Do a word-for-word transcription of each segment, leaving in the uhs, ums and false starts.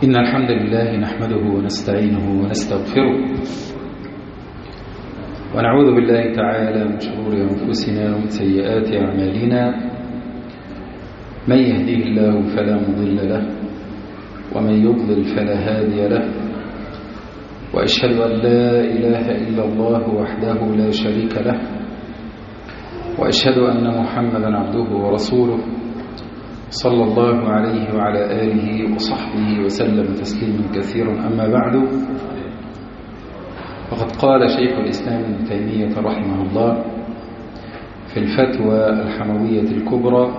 إن الحمد لله نحمده ونستعينه ونستغفره ونعوذ بالله تعالى من شرور أنفسنا ومن سيئات أعمالنا. من يهديه الله فلا مضل له ومن يضلل فلا هادي له، وأشهد أن لا إله إلا الله وحده لا شريك له، وأشهد أن محمدا عبده ورسوله صلى الله عليه وعلى آله وصحبه وسلم تسليما كثيرا. أما بعد، فقد قال شيخ الإسلام ابن تيمية رحمه الله في الفتوى الحموية الكبرى: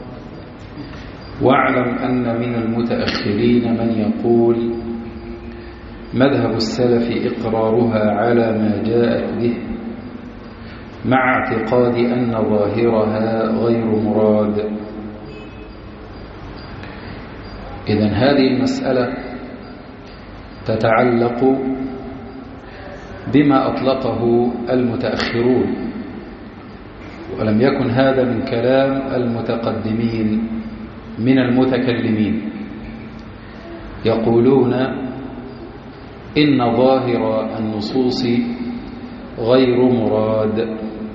واعلم أن من المتأخرين من يقول مذهب السلف إقرارها على ما جاءت به مع اعتقاد أن ظاهرها غير مراد. إذن هذه المسألة تتعلق بما أطلقه المتأخرون، ولم يكن هذا من كلام المتقدمين من المتكلمين. يقولون إن ظاهر النصوص غير مراد،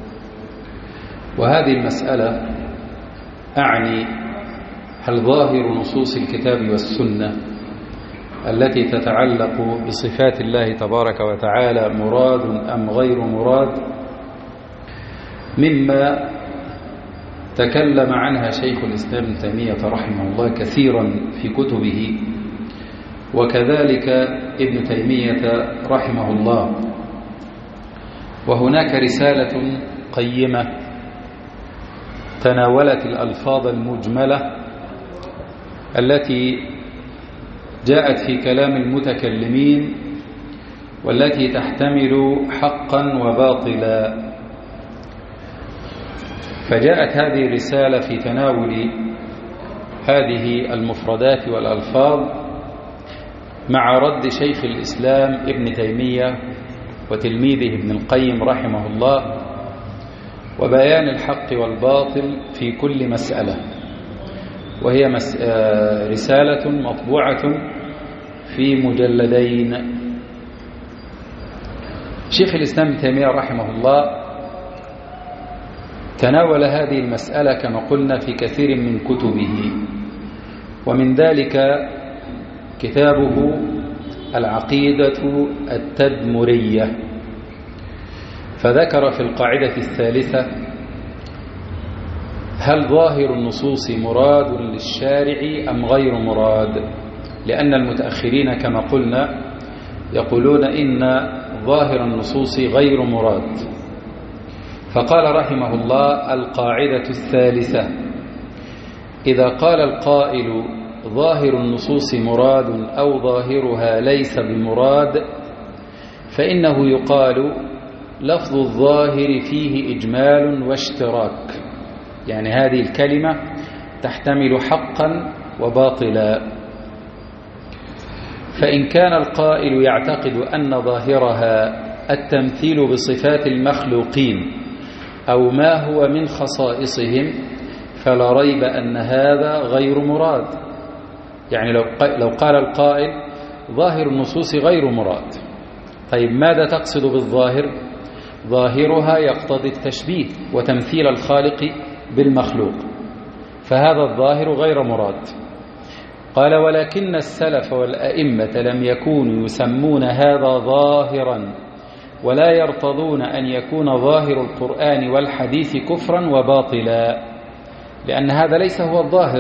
وهذه المسألة أعني هل ظاهر نصوص الكتاب والسنة التي تتعلق بصفات الله تبارك وتعالى مراد أم غير مراد، مما تكلم عنها شيخ الإسلام ابن تيمية رحمه الله كثيرا في كتبه، وكذلك ابن تيمية رحمه الله. وهناك رسالة قيمة تناولت الألفاظ المجملة التي جاءت في كلام المتكلمين والتي تحتمل حقا وباطلا. فجاءت هذه الرسالة في تناول هذه المفردات والألفاظ مع رد شيخ الإسلام ابن تيمية وتلميذه ابن القيم رحمه الله، وبيان الحق والباطل في كل مسألة. وهي رسالة مطبوعة في مجلدين. شيخ الإسلام ابن تيمية رحمه الله تناول هذه المسألة كما قلنا في كثير من كتبه، ومن ذلك كتابه العقيدة التدمرية، فذكر في القاعدة الثالثة: هل ظاهر النصوص مراد للشارع أم غير مراد؟ لأن المتأخرين كما قلنا يقولون إن ظاهر النصوص غير مراد. فقال رحمه الله: القاعدة الثالثة: إذا قال القائل ظاهر النصوص مراد أو ظاهرها ليس بمراد، فإنه يقال لفظ الظاهر فيه إجمال واشتراك، يعني هذه الكلمة تحتمل حقا وباطلا. فإن كان القائل يعتقد أن ظاهرها التمثيل بصفات المخلوقين أو ما هو من خصائصهم، فلا ريب أن هذا غير مراد. يعني لو قال القائل ظاهر النصوص غير مراد، طيب ماذا تقصد بالظاهر؟ ظاهرها يقتضي التشبيه وتمثيل الخالق بالمخلوق، فهذا الظاهر غير مراد. قال: ولكن السلف والأئمة لم يكونوا يسمون هذا ظاهرا، ولا يرتضون أن يكون ظاهر القرآن والحديث كفرا وباطلا، لأن هذا ليس هو الظاهر.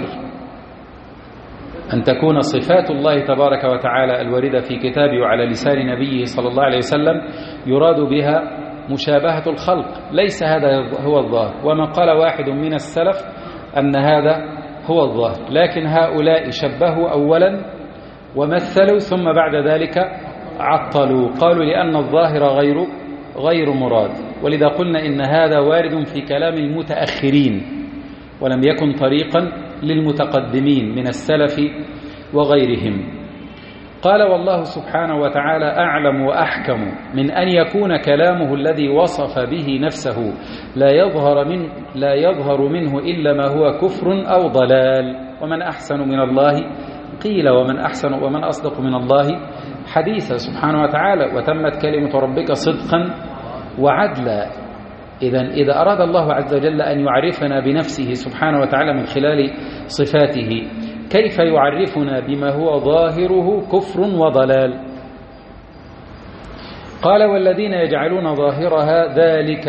أن تكون صفات الله تبارك وتعالى الواردة في كتابه وعلى لسان نبيه صلى الله عليه وسلم يراد بها مشابهة الخلق، ليس هذا هو الظاهر. وما قال واحد من السلف أن هذا هو الظاهر، لكن هؤلاء شبهوا أولا ومثلوا، ثم بعد ذلك عطلوا، قالوا لأن الظاهر غير غير مراد. ولذا قلنا إن هذا وارد في كلام المتأخرين، ولم يكن طريقا للمتقدمين من السلف وغيرهم. قال: والله سبحانه وتعالى أعلم وأحكم من أن يكون كلامه الذي وصف به نفسه لا يظهر من لا يظهر منه إلا ما هو كفر أو ضلال، ومن أحسن من الله قيل ومن أحسن ومن أصدق من الله حديثا سبحانه وتعالى، وتمت كلمة ربك صدقا وعدلا. إذا إذا أراد الله عز وجل أن يعرفنا بنفسه سبحانه وتعالى من خلال صفاته، كيف يعرفنا بما هو ظاهره كفر وضلال؟ قال والذين يجعلون ظاهرها ذلك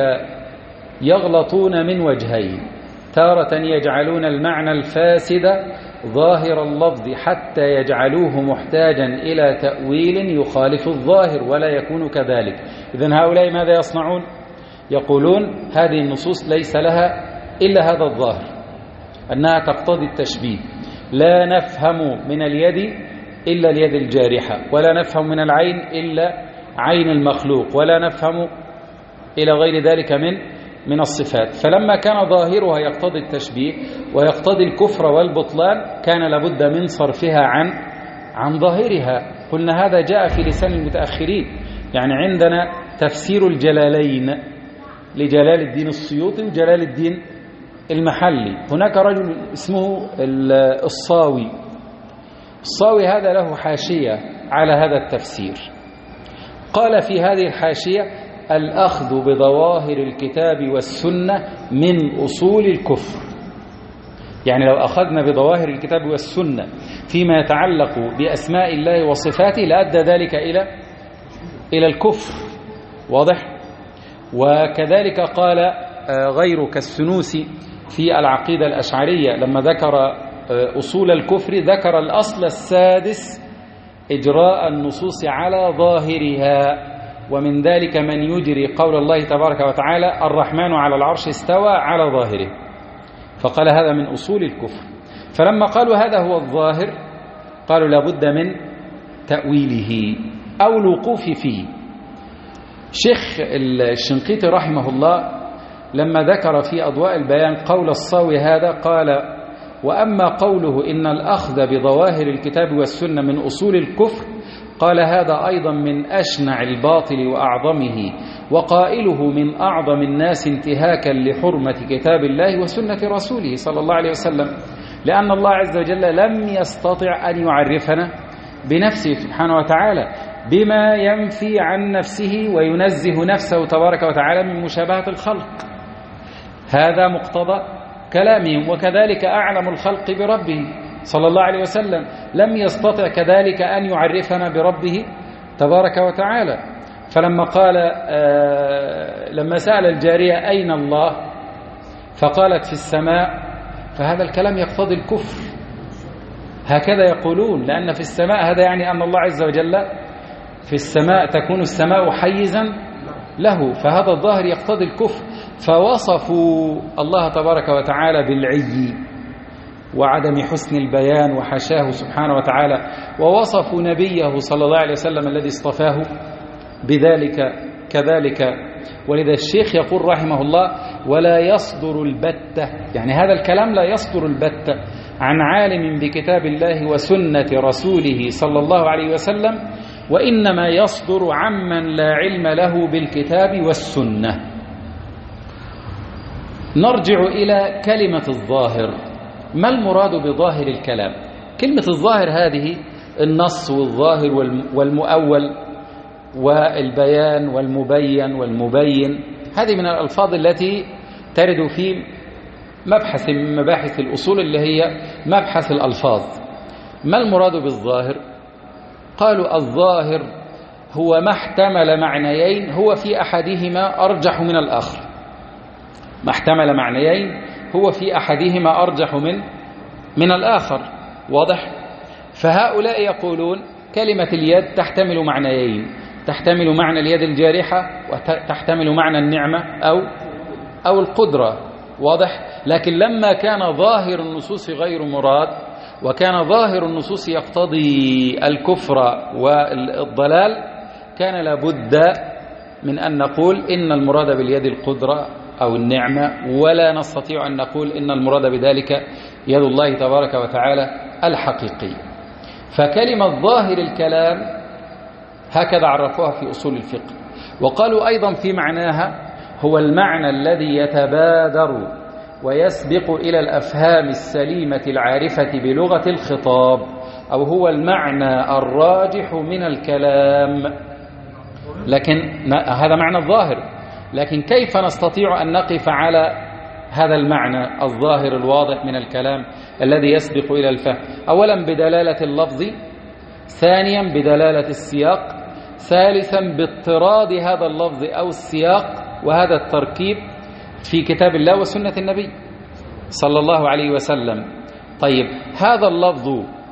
يغلطون من وجهين: تارة يجعلون المعنى الفاسد ظاهر اللفظ حتى يجعلوه محتاجا إلى تأويل يخالف الظاهر ولا يكون كذلك. إذن هؤلاء ماذا يصنعون؟ يقولون هذه النصوص ليس لها إلا هذا الظاهر، أنها تقتضي التشبيه، لا نفهم من اليد إلا اليد الجارحة، ولا نفهم من العين إلا عين المخلوق، ولا نفهم إلى غير ذلك من من الصفات. فلما كان ظاهرها يقتضي التشبيه ويقتضي الكفر والبطلان، كان لابد من صرفها عن عن ظاهرها. قلنا هذا جاء في لسان المتأخرين، يعني عندنا تفسير الجلالين لجلال الدين السيوطي وجلال الدين المحلي. هناك رجل اسمه الصاوي، الصاوي هذا له حاشية على هذا التفسير. قال في هذه الحاشية: الأخذ بظواهر الكتاب والسنة من أصول الكفر. يعني لو أخذنا بظواهر الكتاب والسنة فيما يتعلق بأسماء الله وصفاته لأدى ذلك إلى إلى الكفر. واضح؟ وكذلك قال غير كالسنوسي في العقيدة الأشعرية لما ذكر أصول الكفر، ذكر الأصل السادس إجراء النصوص على ظاهرها، ومن ذلك من يجري قول الله تبارك وتعالى: الرحمن على العرش استوى على ظاهره، فقال هذا من أصول الكفر. فلما قالوا هذا هو الظاهر، قالوا لابد من تأويله أو الوقوف فيه. شيخ الشنقيطي رحمه الله لما ذكر في أضواء البيان قول الصاوي هذا، قال: وأما قوله إن الأخذ بظواهر الكتاب والسنة من أصول الكفر، قال هذا أيضا من أشنع الباطل وأعظمه، وقائله من أعظم الناس انتهاكا لحرمة كتاب الله وسنة رسوله صلى الله عليه وسلم، لأن الله عز وجل لم يستطع أن يعرفنا بنفسه سبحانه وتعالى بما ينفي عن نفسه وينزه نفسه تبارك وتعالى من مشابهة الخلق. هذا مقتضى كلامهم. وكذلك أعلم الخلق بربه صلى الله عليه وسلم لم يستطع كذلك أن يعرفنا بربه تبارك وتعالى. فلما قال آه لما سأل الجارية أين الله فقالت في السماء، فهذا الكلام يقتضي الكفر. هكذا يقولون، لأن في السماء هذا يعني أن الله عز وجل في السماء تكون السماء حيزا له، فهذا الظاهر يقتضي الكفر. فوصفوا الله تبارك وتعالى بالعي وعدم حسن البيان وحشاه سبحانه وتعالى، ووصفوا نبيه صلى الله عليه وسلم الذي اصطفاه بذلك كذلك. ولذا الشيخ يقول رحمه الله: ولا يصدر البتة، يعني هذا الكلام لا يصدر البتة عن عالم بكتاب الله وسنة رسوله صلى الله عليه وسلم، وإنما يصدر عمن لا علم له بالكتاب والسنة. نرجع إلى كلمة الظاهر. ما المراد بظاهر الكلام؟ كلمة الظاهر هذه النص والظاهر والمؤول والبيان والمبين والمبين، هذه من الألفاظ التي ترد في مبحث من مباحث الأصول اللي هي مبحث الألفاظ. ما المراد بالظاهر؟ قالوا الظاهر هو ما احتمل معنيين هو في أحدهما أرجح من الآخر. ما احتمل معنيين هو في أحدهما أرجح من من الآخر. واضح؟ فهؤلاء يقولون كلمة اليد تحتمل معنيين، تحتمل معنى اليد الجارحة وتحتمل معنى النعمة أو أو القدرة. واضح؟ لكن لما كان ظاهر النصوص غير مراد، وكان ظاهر النصوص يقتضي الكفر والضلال، كان لابد من أن نقول إن المراد باليد القدرة أو النعمة، ولا نستطيع أن نقول إن المراد بذلك يد الله تبارك وتعالى الحقيقية. فكلمة ظاهر الكلام هكذا عرفوها في أصول الفقه. وقالوا أيضا في معناها هو المعنى الذي يتبادر ويسبق إلى الأفهام السليمة العارفة بلغة الخطاب. أو هو المعنى الراجح من الكلام، لكن هذا معنى الظاهر. لكن كيف نستطيع أن نقف على هذا المعنى الظاهر الواضح من الكلام الذي يسبق إلى الفهم؟ أولا بدلالة اللفظ، ثانيا بدلالة السياق، ثالثا باضطراد هذا اللفظ أو السياق وهذا التركيب في كتاب الله وسنة النبي صلى الله عليه وسلم. طيب هذا اللفظ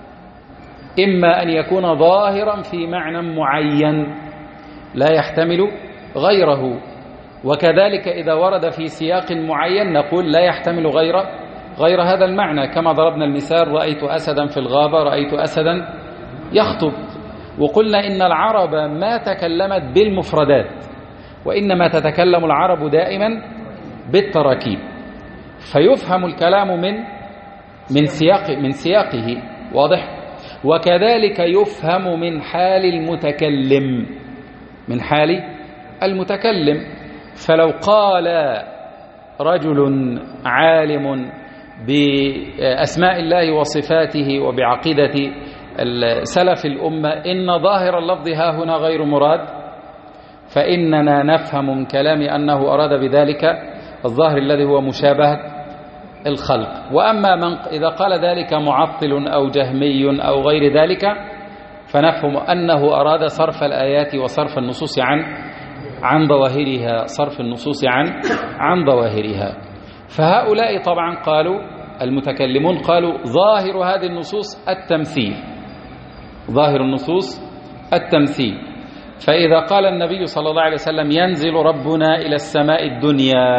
إما أن يكون ظاهرا في معنى معين لا يحتمل غيره، وكذلك إذا ورد في سياق معين نقول لا يحتمل غير غير هذا المعنى، كما ضربنا المثال: رأيت أسدا في الغابة، رأيت أسدا يخطب. وقلنا إن العرب ما تكلمت بالمفردات، وإنما تتكلم العرب دائما بالتراكيب، فيفهم الكلام من من سياق من سياقه، واضح؟ وكذلك يفهم من حال المتكلم من حال المتكلم. فلو قال رجل عالم بأسماء الله وصفاته وبعقيدة سلف الأمة إن ظاهر اللفظ ها هنا غير مراد، فإننا نفهم من كلام أنه أراد بذلك الظاهر الذي هو مشابهة الخلق. وأما من إذا قال ذلك معطل أو جهمي أو غير ذلك فنفهم أنه أراد صرف الآيات وصرف النصوص عن عن ظواهرها صرف النصوص عن عن ظواهرها. فهؤلاء طبعا قالوا المتكلمون قالوا ظاهر هذه النصوص التمثيل، ظاهر النصوص التمثيل. فإذا قال النبي صلى الله عليه وسلم ينزل ربنا إلى السماء الدنيا،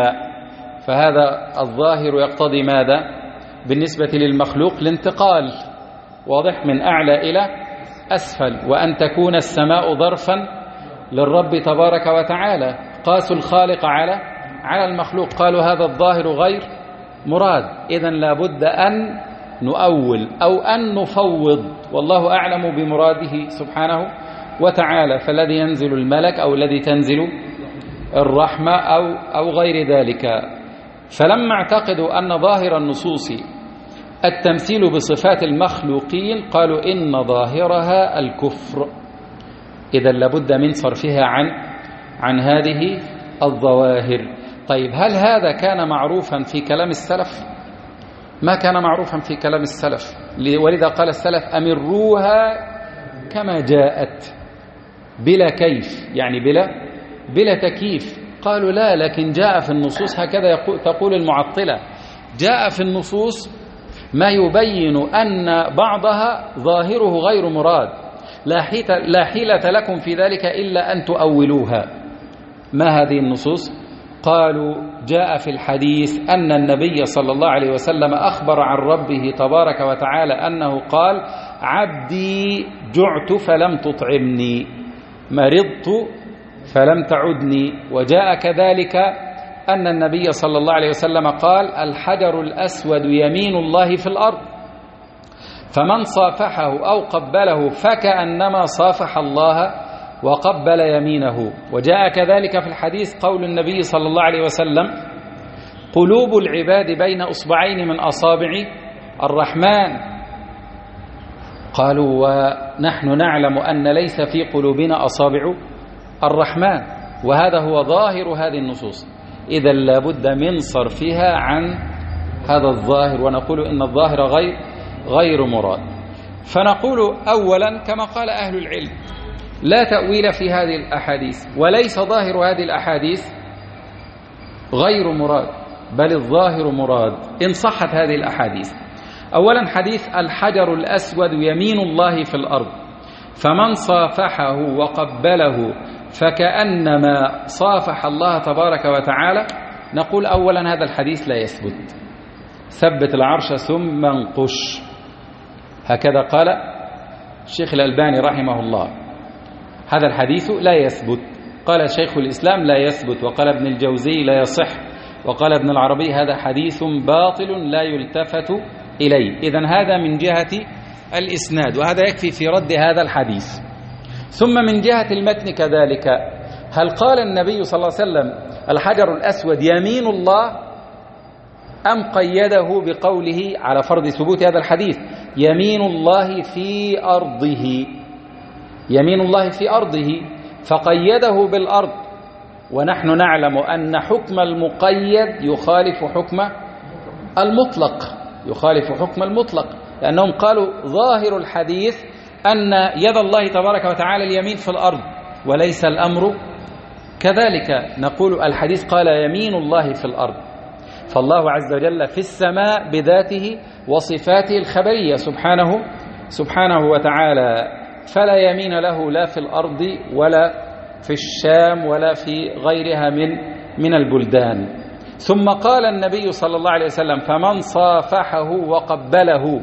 فهذا الظاهر يقتضي ماذا بالنسبة للمخلوق؟ الانتقال، واضح، من أعلى إلى أسفل، وأن تكون السماء ظرفا للرب تبارك وتعالى. قاسوا الخالق على على المخلوق، قالوا هذا الظاهر غير مراد. إذن لابد أن نؤول أو أن نفوض، والله أعلم بمراده سبحانه وتعالى. فالذي ينزل الملك أو الذي تنزل الرحمة أو أو غير ذلك. فلما اعتقدوا أن ظاهر النصوص التمثيل بصفات المخلوقين قالوا إن ظاهرها الكفر. إذا لابد من صرفها عن عن هذه الظواهر. طيب هل هذا كان معروفا في كلام السلف؟ ما كان معروفا في كلام السلف، ولذا قال السلف أمروها كما جاءت بلا كيف، يعني بلا بلا تكييف. قالوا لا، لكن جاء في النصوص هكذا تقول المعطلة، جاء في النصوص ما يبين أن بعضها ظاهره غير مراد، لا حيلة لكم في ذلك إلا أن تؤولوها. ما هذه النصوص؟ قالوا جاء في الحديث أن النبي صلى الله عليه وسلم أخبر عن ربه تبارك وتعالى أنه قال عبدي جعت فلم تطعمني، مرضت فلم تعدني. وجاء كذلك أن النبي صلى الله عليه وسلم قال الحجر الأسود يمين الله في الأرض، فمن صافحه أو قبله فكأنما صافح الله وقبل يمينه. وجاء كذلك في الحديث قول النبي صلى الله عليه وسلم قلوب العباد بين أصبعين من أصابع الرحمن. قالوا ونحن نعلم أن ليس في قلوبنا أصابع الرحمن، وهذا هو ظاهر هذه النصوص. إذا لابد من صرفها عن هذا الظاهر، ونقول إن الظاهر غير غير مراد. فنقول أولا كما قال أهل العلم لا تأويل في هذه الأحاديث، وليس ظاهر هذه الأحاديث غير مراد، بل الظاهر مراد إن صحت هذه الأحاديث. أولا حديث الحجر الأسود يمين الله في الأرض، فمن صافحه وقبله فكأنما صافح الله تبارك وتعالى. نقول أولا هذا الحديث لا يثبت، ثبت العرش ثم انقش، هكذا قال الشيخ الألباني رحمه الله. هذا الحديث لا يثبت، قال شيخ الإسلام لا يثبت، وقال ابن الجوزي لا يصح، وقال ابن العربي هذا حديث باطل لا يلتفت إليه. إذن هذا من جهة الإسناد، وهذا يكفي في رد هذا الحديث. ثم من جهة المتن كذلك، هل قال النبي صلى الله عليه وسلم الحجر الأسود يمين الله، أم قيده بقوله على فرض ثبوت هذا الحديث يمين الله في أرضه، يمين الله في أرضه، فقيده بالأرض، ونحن نعلم أن حكم المقيد يخالف حكم المطلق، يخالف حكم المطلق، لأنهم قالوا ظاهر الحديث أن يد الله تبارك وتعالى اليمين في الأرض، وليس الأمر كذلك. نقول الحديث قال يمين الله في الأرض، فالله عز وجل في السماء بذاته وصفاته الخبرية سبحانه سبحانه وتعالى، فلا يمين له لا في الأرض ولا في الشام ولا في غيرها من من البلدان. ثم قال النبي صلى الله عليه وسلم فمن صافحه وقبله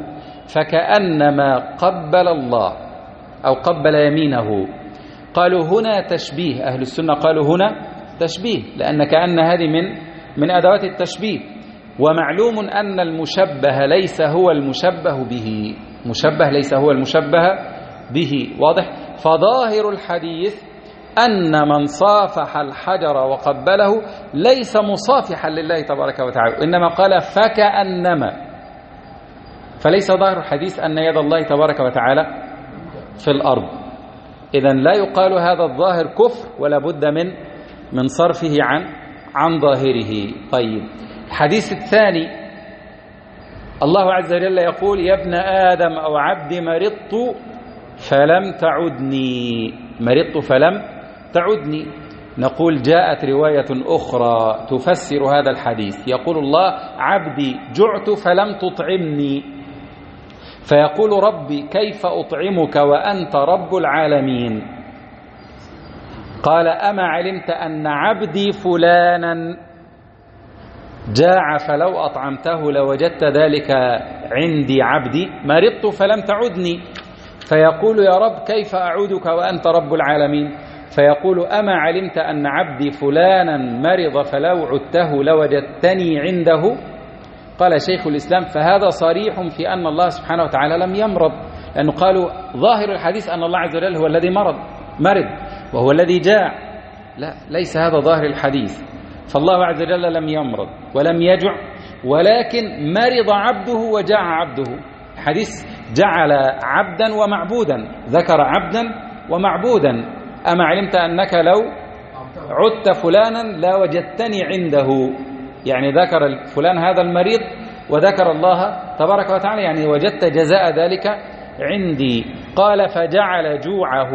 فكأنما قبل الله أو قبل يمينه. قالوا هنا تشبيه، أهل السنة قالوا هنا تشبيه، لأن كأن هذه من من أدوات التشبيه، ومعلوم أن المشبه ليس هو المشبه به، مشبه ليس هو المشبه به، واضح؟ فظاهر الحديث أن من صافح الحجر وقبله ليس مصافحا لله تبارك وتعالى، إنما قال فكأنما، فليس ظاهر الحديث أن يد الله تبارك وتعالى في الأرض. إذن لا يقال هذا الظاهر كفر، ولا بد من من صرفه عن عن ظاهره. طيب، الحديث الثاني الله عز وجل يقول يا ابن آدم أو عبد مرضت فلم تعدني، مرضت فلم تعدني. نقول جاءت رواية أخرى تفسر هذا الحديث، يقول الله عبدي جعت فلم تطعمني، فيقول ربي كيف أطعمك وأنت رب العالمين؟ قال أما علمت أن عبدي فلانا جاع فلو أطعمته لوجدت ذلك عندي عبدي، مرضت فلم تعدني، فيقول يا رب كيف أعودك وأنت رب العالمين؟ فيقول أما علمت أن عبدي فلانا مرض فلو عدته لوجدتني عنده؟ قال شيخ الإسلام فهذا صريح في أن الله سبحانه وتعالى لم يمرض، لأنه قالوا ظاهر الحديث أن الله عز وجل هو الذي مرض مرض وهو الذي جاع، لا، ليس هذا ظاهر الحديث، فالله عز وجل لم يمرض ولم يجع، ولكن مرض عبده وجاع عبده. الحديث جعل عبدا ومعبودا، ذكر عبدا ومعبودا. أما علمت أنك لو عدت فلانا لا وجدتني عنده، يعني ذكر فلان هذا المريض وذكر الله تبارك وتعالى، يعني وجدت جزاء ذلك عندي. قال فجعل جوعه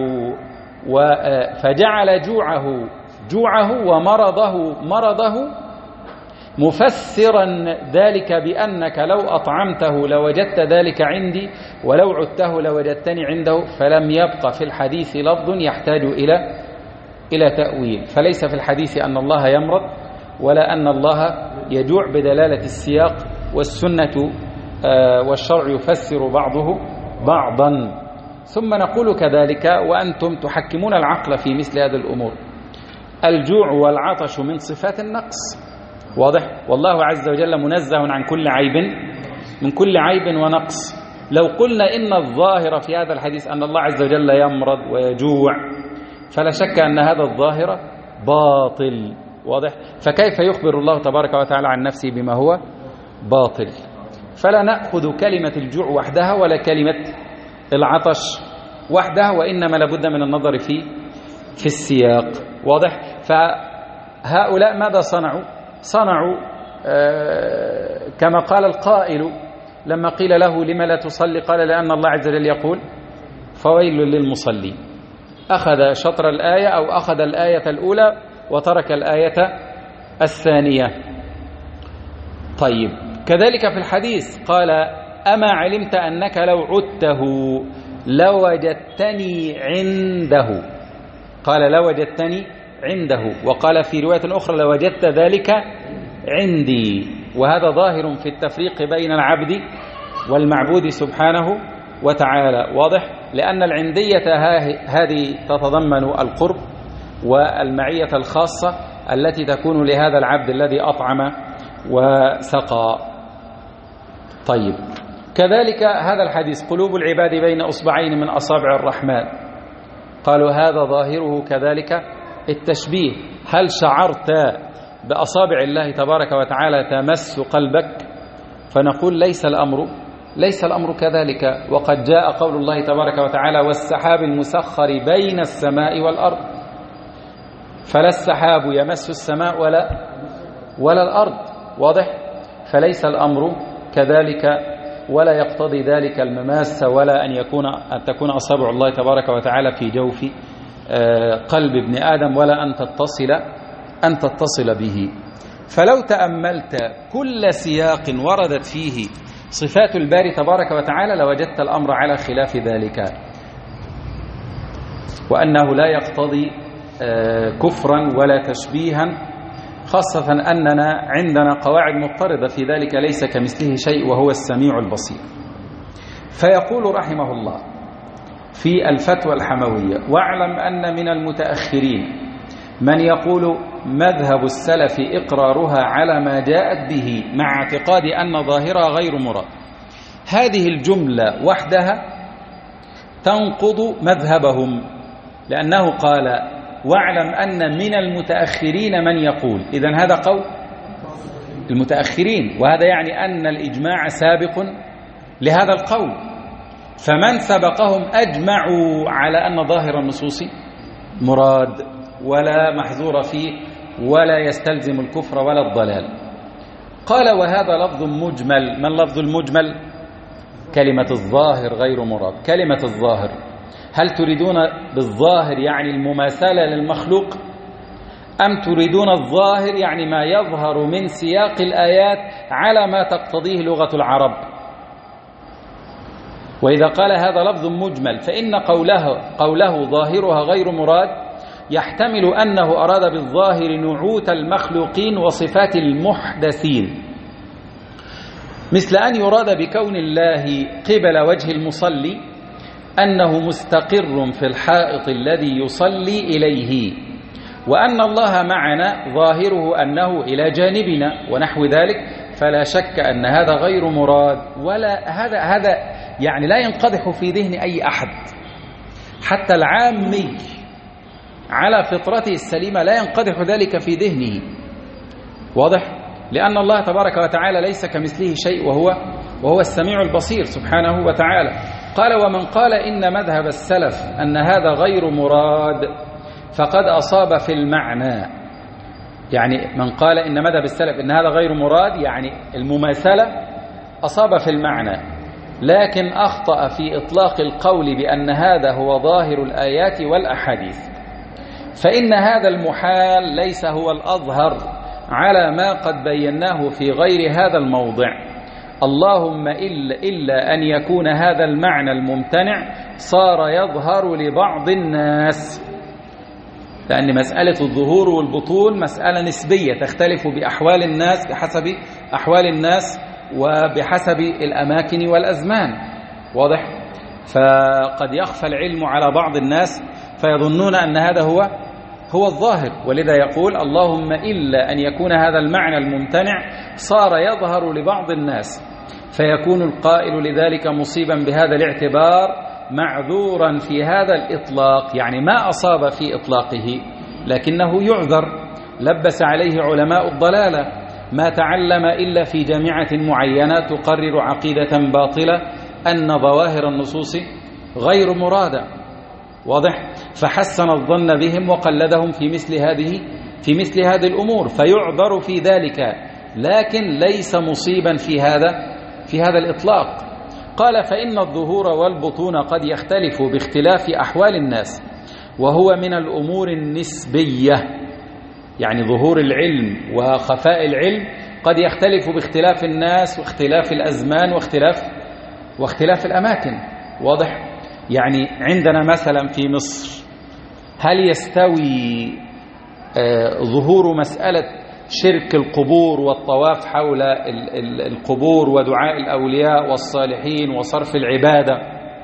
فجعل جوعه جوعه ومرضه مرضه مفسرا ذلك بأنك لو أطعمته لوجدت ذلك عندي ولو عدته لوجدتني عنده، فلم يبق في الحديث لفظ يحتاج إلى إلى تأويل. فليس في الحديث أن الله يمرض ولا أن الله يجوع بدلالة السياق، والسنة والشرع يفسر بعضه بعضا. ثم نقول كذلك وأنتم تحكمون العقل في مثل هذه الأمور، الجوع والعطش من صفات النقص، واضح؟ والله عز وجل منزه عن كل عيب من كل عيب ونقص. لو قلنا إن الظاهر في هذا الحديث أن الله عز وجل يمرض ويجوع، فلا شك أن هذا الظاهر باطل، واضح؟ فكيف يخبر الله تبارك وتعالى عن نفسه بما هو باطل؟ فلا نأخذ كلمة الجوع وحدها ولا كلمة العطش وحدها، وإنما لابد من النظر في في السياق، واضح؟ فهؤلاء ماذا صنعوا؟ صنعوا آه كما قال القائل لما قيل له لما لا تصلي، قال لأن الله عز وجل يقول فويل للمصلين. أخذ شطر الآية أو أخذ الآية الأولى وترك الآية الثانية. طيب، كذلك في الحديث قال أما علمت أنك لو عدته لوجدتني عنده، قال لوجدتني عنده، وقال في رواية أخرى لوجدت ذلك عندي. وهذا ظاهر في التفريق بين العبد والمعبود سبحانه وتعالى، واضح؟ لأن العندية هذه تتضمن القرب والمعية الخاصة التي تكون لهذا العبد الذي أطعم وسقى. طيب، كذلك هذا الحديث قلوب العباد بين أصبعين من أصابع الرحمن، قالوا هذا ظاهره كذلك التشبيه. هل شعرت بأصابع الله تبارك وتعالى تمس قلبك؟ فنقول ليس الأمر ليس الأمر كذلك. وقد جاء قول الله تبارك وتعالى والسحاب المسخر بين السماء والأرض، فلا السحاب يمس السماء ولا ولا الأرض، واضح؟ فليس الأمر كذلك، ولا يقتضي ذلك المماس، ولا أن يكون أن تكون أصابع الله تبارك وتعالى في جوف قلب ابن آدم، ولا أن تتصل أن تتصل به. فلو تأملت كل سياق وردت فيه صفات الباري تبارك وتعالى لوجدت الأمر على خلاف ذلك، وأنه لا يقتضي كفرا ولا تشبيها، خاصة أننا عندنا قواعد مضطردة في ذلك، ليس كمثله شيء وهو السميع البصير. فيقول رحمه الله في الفتوى الحموية: واعلم أن من المتأخرين من يقول مذهب السلف إقرارها على ما جاءت به مع اعتقاد أن ظاهرها غير مراد. هذه الجملة وحدها تنقض مذهبهم، لأنه قال واعلم أن من المتأخرين من يقول، إذن هذا قول المتأخرين، وهذا يعني أن الإجماع سابق لهذا القول، فمن سبقهم أجمعوا على أن ظاهر النصوص مراد ولا محظور فيه ولا يستلزم الكفر ولا الضلال. قال وهذا لفظ مجمل. ما اللفظ المجمل؟ كلمة الظاهر غير مراد. كلمة الظاهر، هل تريدون بالظاهر يعني المماثلة للمخلوق، أم تريدون الظاهر يعني ما يظهر من سياق الآيات على ما تقتضيه لغة العرب؟ وإذا قال هذا لفظ مجمل فإن قوله, قوله ظاهرها غير مراد يحتمل أنه أراد بالظاهر نعوت المخلوقين وصفات المحدثين، مثل أن يراد بكون الله قبل وجه المصلي أنه مستقر في الحائط الذي يصلي إليه، وأن الله معنا ظاهره أنه إلى جانبنا ونحو ذلك، فلا شك أن هذا غير مراد، ولا هذا هذا يعني لا ينقدح في ذهن أي أحد، حتى العامي على فطرته السليمة لا ينقدح ذلك في ذهنه، واضح؟ لأن الله تبارك وتعالى ليس كمثله شيء وهو وهو السميع البصير سبحانه وتعالى. قال ومن قال إن مذهب السلف أن هذا غير مراد فقد أصاب في المعنى، يعني من قال إن مذهب السلف إن هذا غير مراد يعني المماثلة أصاب في المعنى، لكن أخطأ في إطلاق القول بأن هذا هو ظاهر الآيات والأحاديث، فإن هذا المحال ليس هو الأظهر على ما قد بيناه في غير هذا الموضع. اللهم إلا, إلا أن يكون هذا المعنى الممتنع صار يظهر لبعض الناس، لأن مسألة الظهور والبطون مسألة نسبية تختلف بأحوال الناس بحسب أحوال الناس وبحسب الأماكن والأزمان، واضح؟ فقد يخفى العلم على بعض الناس فيظنون أن هذا هو هو الظاهر، ولذا يقول اللهم إلا أن يكون هذا المعنى الممتنع صار يظهر لبعض الناس، فيكون القائل لذلك مصيبا بهذا الاعتبار معذورا في هذا الإطلاق، يعني ما أصاب في إطلاقه لكنه يعذر. لبس عليه علماء الضلالة ما تعلم إلا في جامعة معينة تقرر عقيدة باطلة أن ظواهر النصوص غير مرادة، واضح؟ فحسن الظن بهم وقلدهم في مثل هذه في مثل هذه الأمور، فيعذر في ذلك، لكن ليس مصيبا في هذا في هذا الإطلاق. قال فإن الظهور والبطون قد يختلف باختلاف أحوال الناس، وهو من الأمور النسبية، يعني ظهور العلم وخفاء العلم قد يختلف باختلاف الناس واختلاف الأزمان واختلاف واختلاف الأماكن، واضح؟ يعني عندنا مثلا في مصر هل يستوي ظهور مسألة شرك القبور والطواف حول القبور ودعاء الأولياء والصالحين وصرف العبادة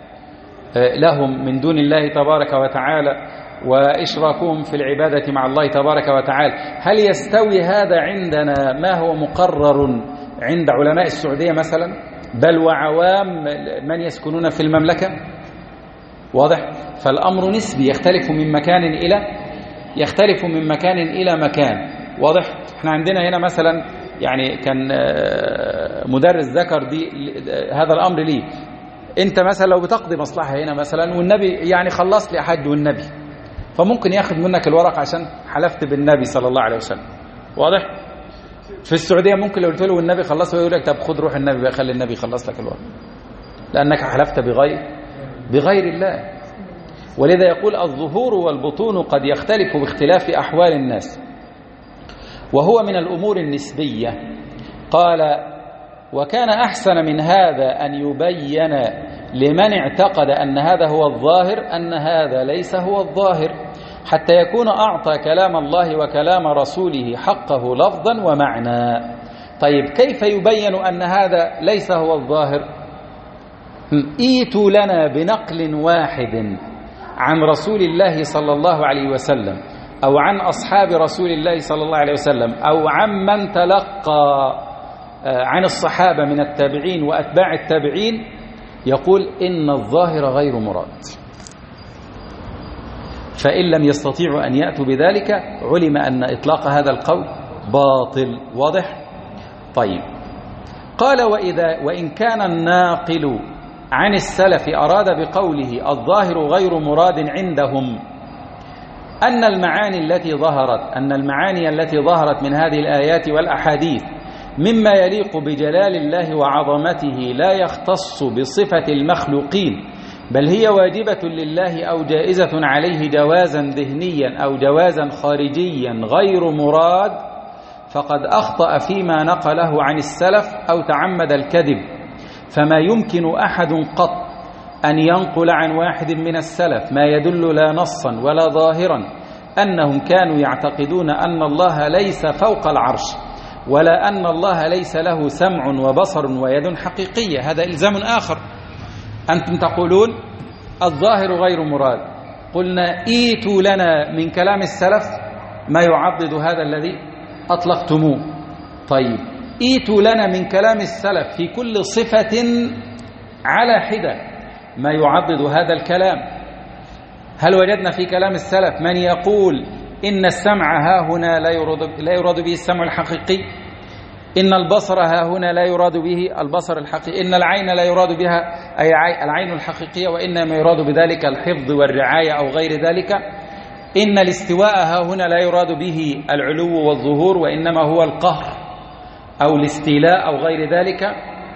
لهم من دون الله تبارك وتعالى وإشراكهم في العبادة مع الله تبارك وتعالى، هل يستوي هذا عندنا ما هو مقرر عند علماء السعودية مثلا بل وعوام من يسكنون في المملكة؟ واضح؟ فالأمر نسبي يختلف من مكان إلى يختلف من مكان إلى مكان، واضح؟ احنا عندنا هنا مثلا يعني كان مدرس ذكر دي هذا الأمر لي. أنت مثلا لو بتقضي مصلحة هنا مثلا والنبي يعني خلص لي حد والنبي، فممكن ياخد منك الورق عشان حلفت بالنبي صلى الله عليه وسلم. واضح؟ في السعودية ممكن لو قلت له والنبي خلص ويقول لك طب خد روح النبي بقى، خلي النبي يخلص لك الورق، لأنك حلفت بغير بغير الله. ولذا يقول الظهور والبطون قد يختلف باختلاف أحوال الناس، وهو من الأمور النسبية. قال وكان أحسن من هذا أن يبين لمن اعتقد أن هذا هو الظاهر أن هذا ليس هو الظاهر، حتى يكون أعطى كلام الله وكلام رسوله حقه لفظا ومعنى. طيب كيف يبين أن هذا ليس هو الظاهر؟ ايتوا لنا بنقل واحد عن رسول الله صلى الله عليه وسلم أو عن أصحاب رسول الله صلى الله عليه وسلم أو عن من تلقى عن الصحابة من التابعين وأتباع التابعين يقول إن الظاهر غير مراد. فإن لم يستطيعوا أن يأتوا بذلك علم أن إطلاق هذا القول باطل. واضح؟ طيب قال وإذا وإن كان الناقل عن السلف أراد بقوله الظاهر غير مراد عندهم أن المعاني التي ظهرت أن المعاني التي ظهرت من هذه الآيات والأحاديث مما يليق بجلال الله وعظمته لا يختص بصفة المخلوقين، بل هي واجبة لله أو جائزة عليه جوازا ذهنيا أو جوازا خارجيا غير مراد، فقد أخطأ فيما نقله عن السلف أو تعمد الكذب. فما يمكن أحد قط أن ينقل عن واحد من السلف ما يدل لا نصا ولا ظاهرا أنهم كانوا يعتقدون أن الله ليس فوق العرش، ولا أن الله ليس له سمع وبصر ويد حقيقية. هذا إلزام آخر. أنتم تقولون الظاهر غير مراد، قلنا ايتوا لنا من كلام السلف ما يعضد هذا الذي أطلقتموه. طيب ايتوا لنا من كلام السلف في كل صفة على حدة ما يعضد هذا الكلام. هل وجدنا في كلام السلف من يقول إن السمع ها هنا لا يراد, لا يراد به السمع الحقيقي، إن البصر ها هنا لا يراد به البصر الحقيقي، إن العين لا يراد بها أي العين الحقيقية وإنما يراد بذلك الحفظ والرعاية أو غير ذلك، إن الاستواء ها هنا لا يراد به العلو والظهور وإنما هو القهر أو الاستيلاء أو غير ذلك.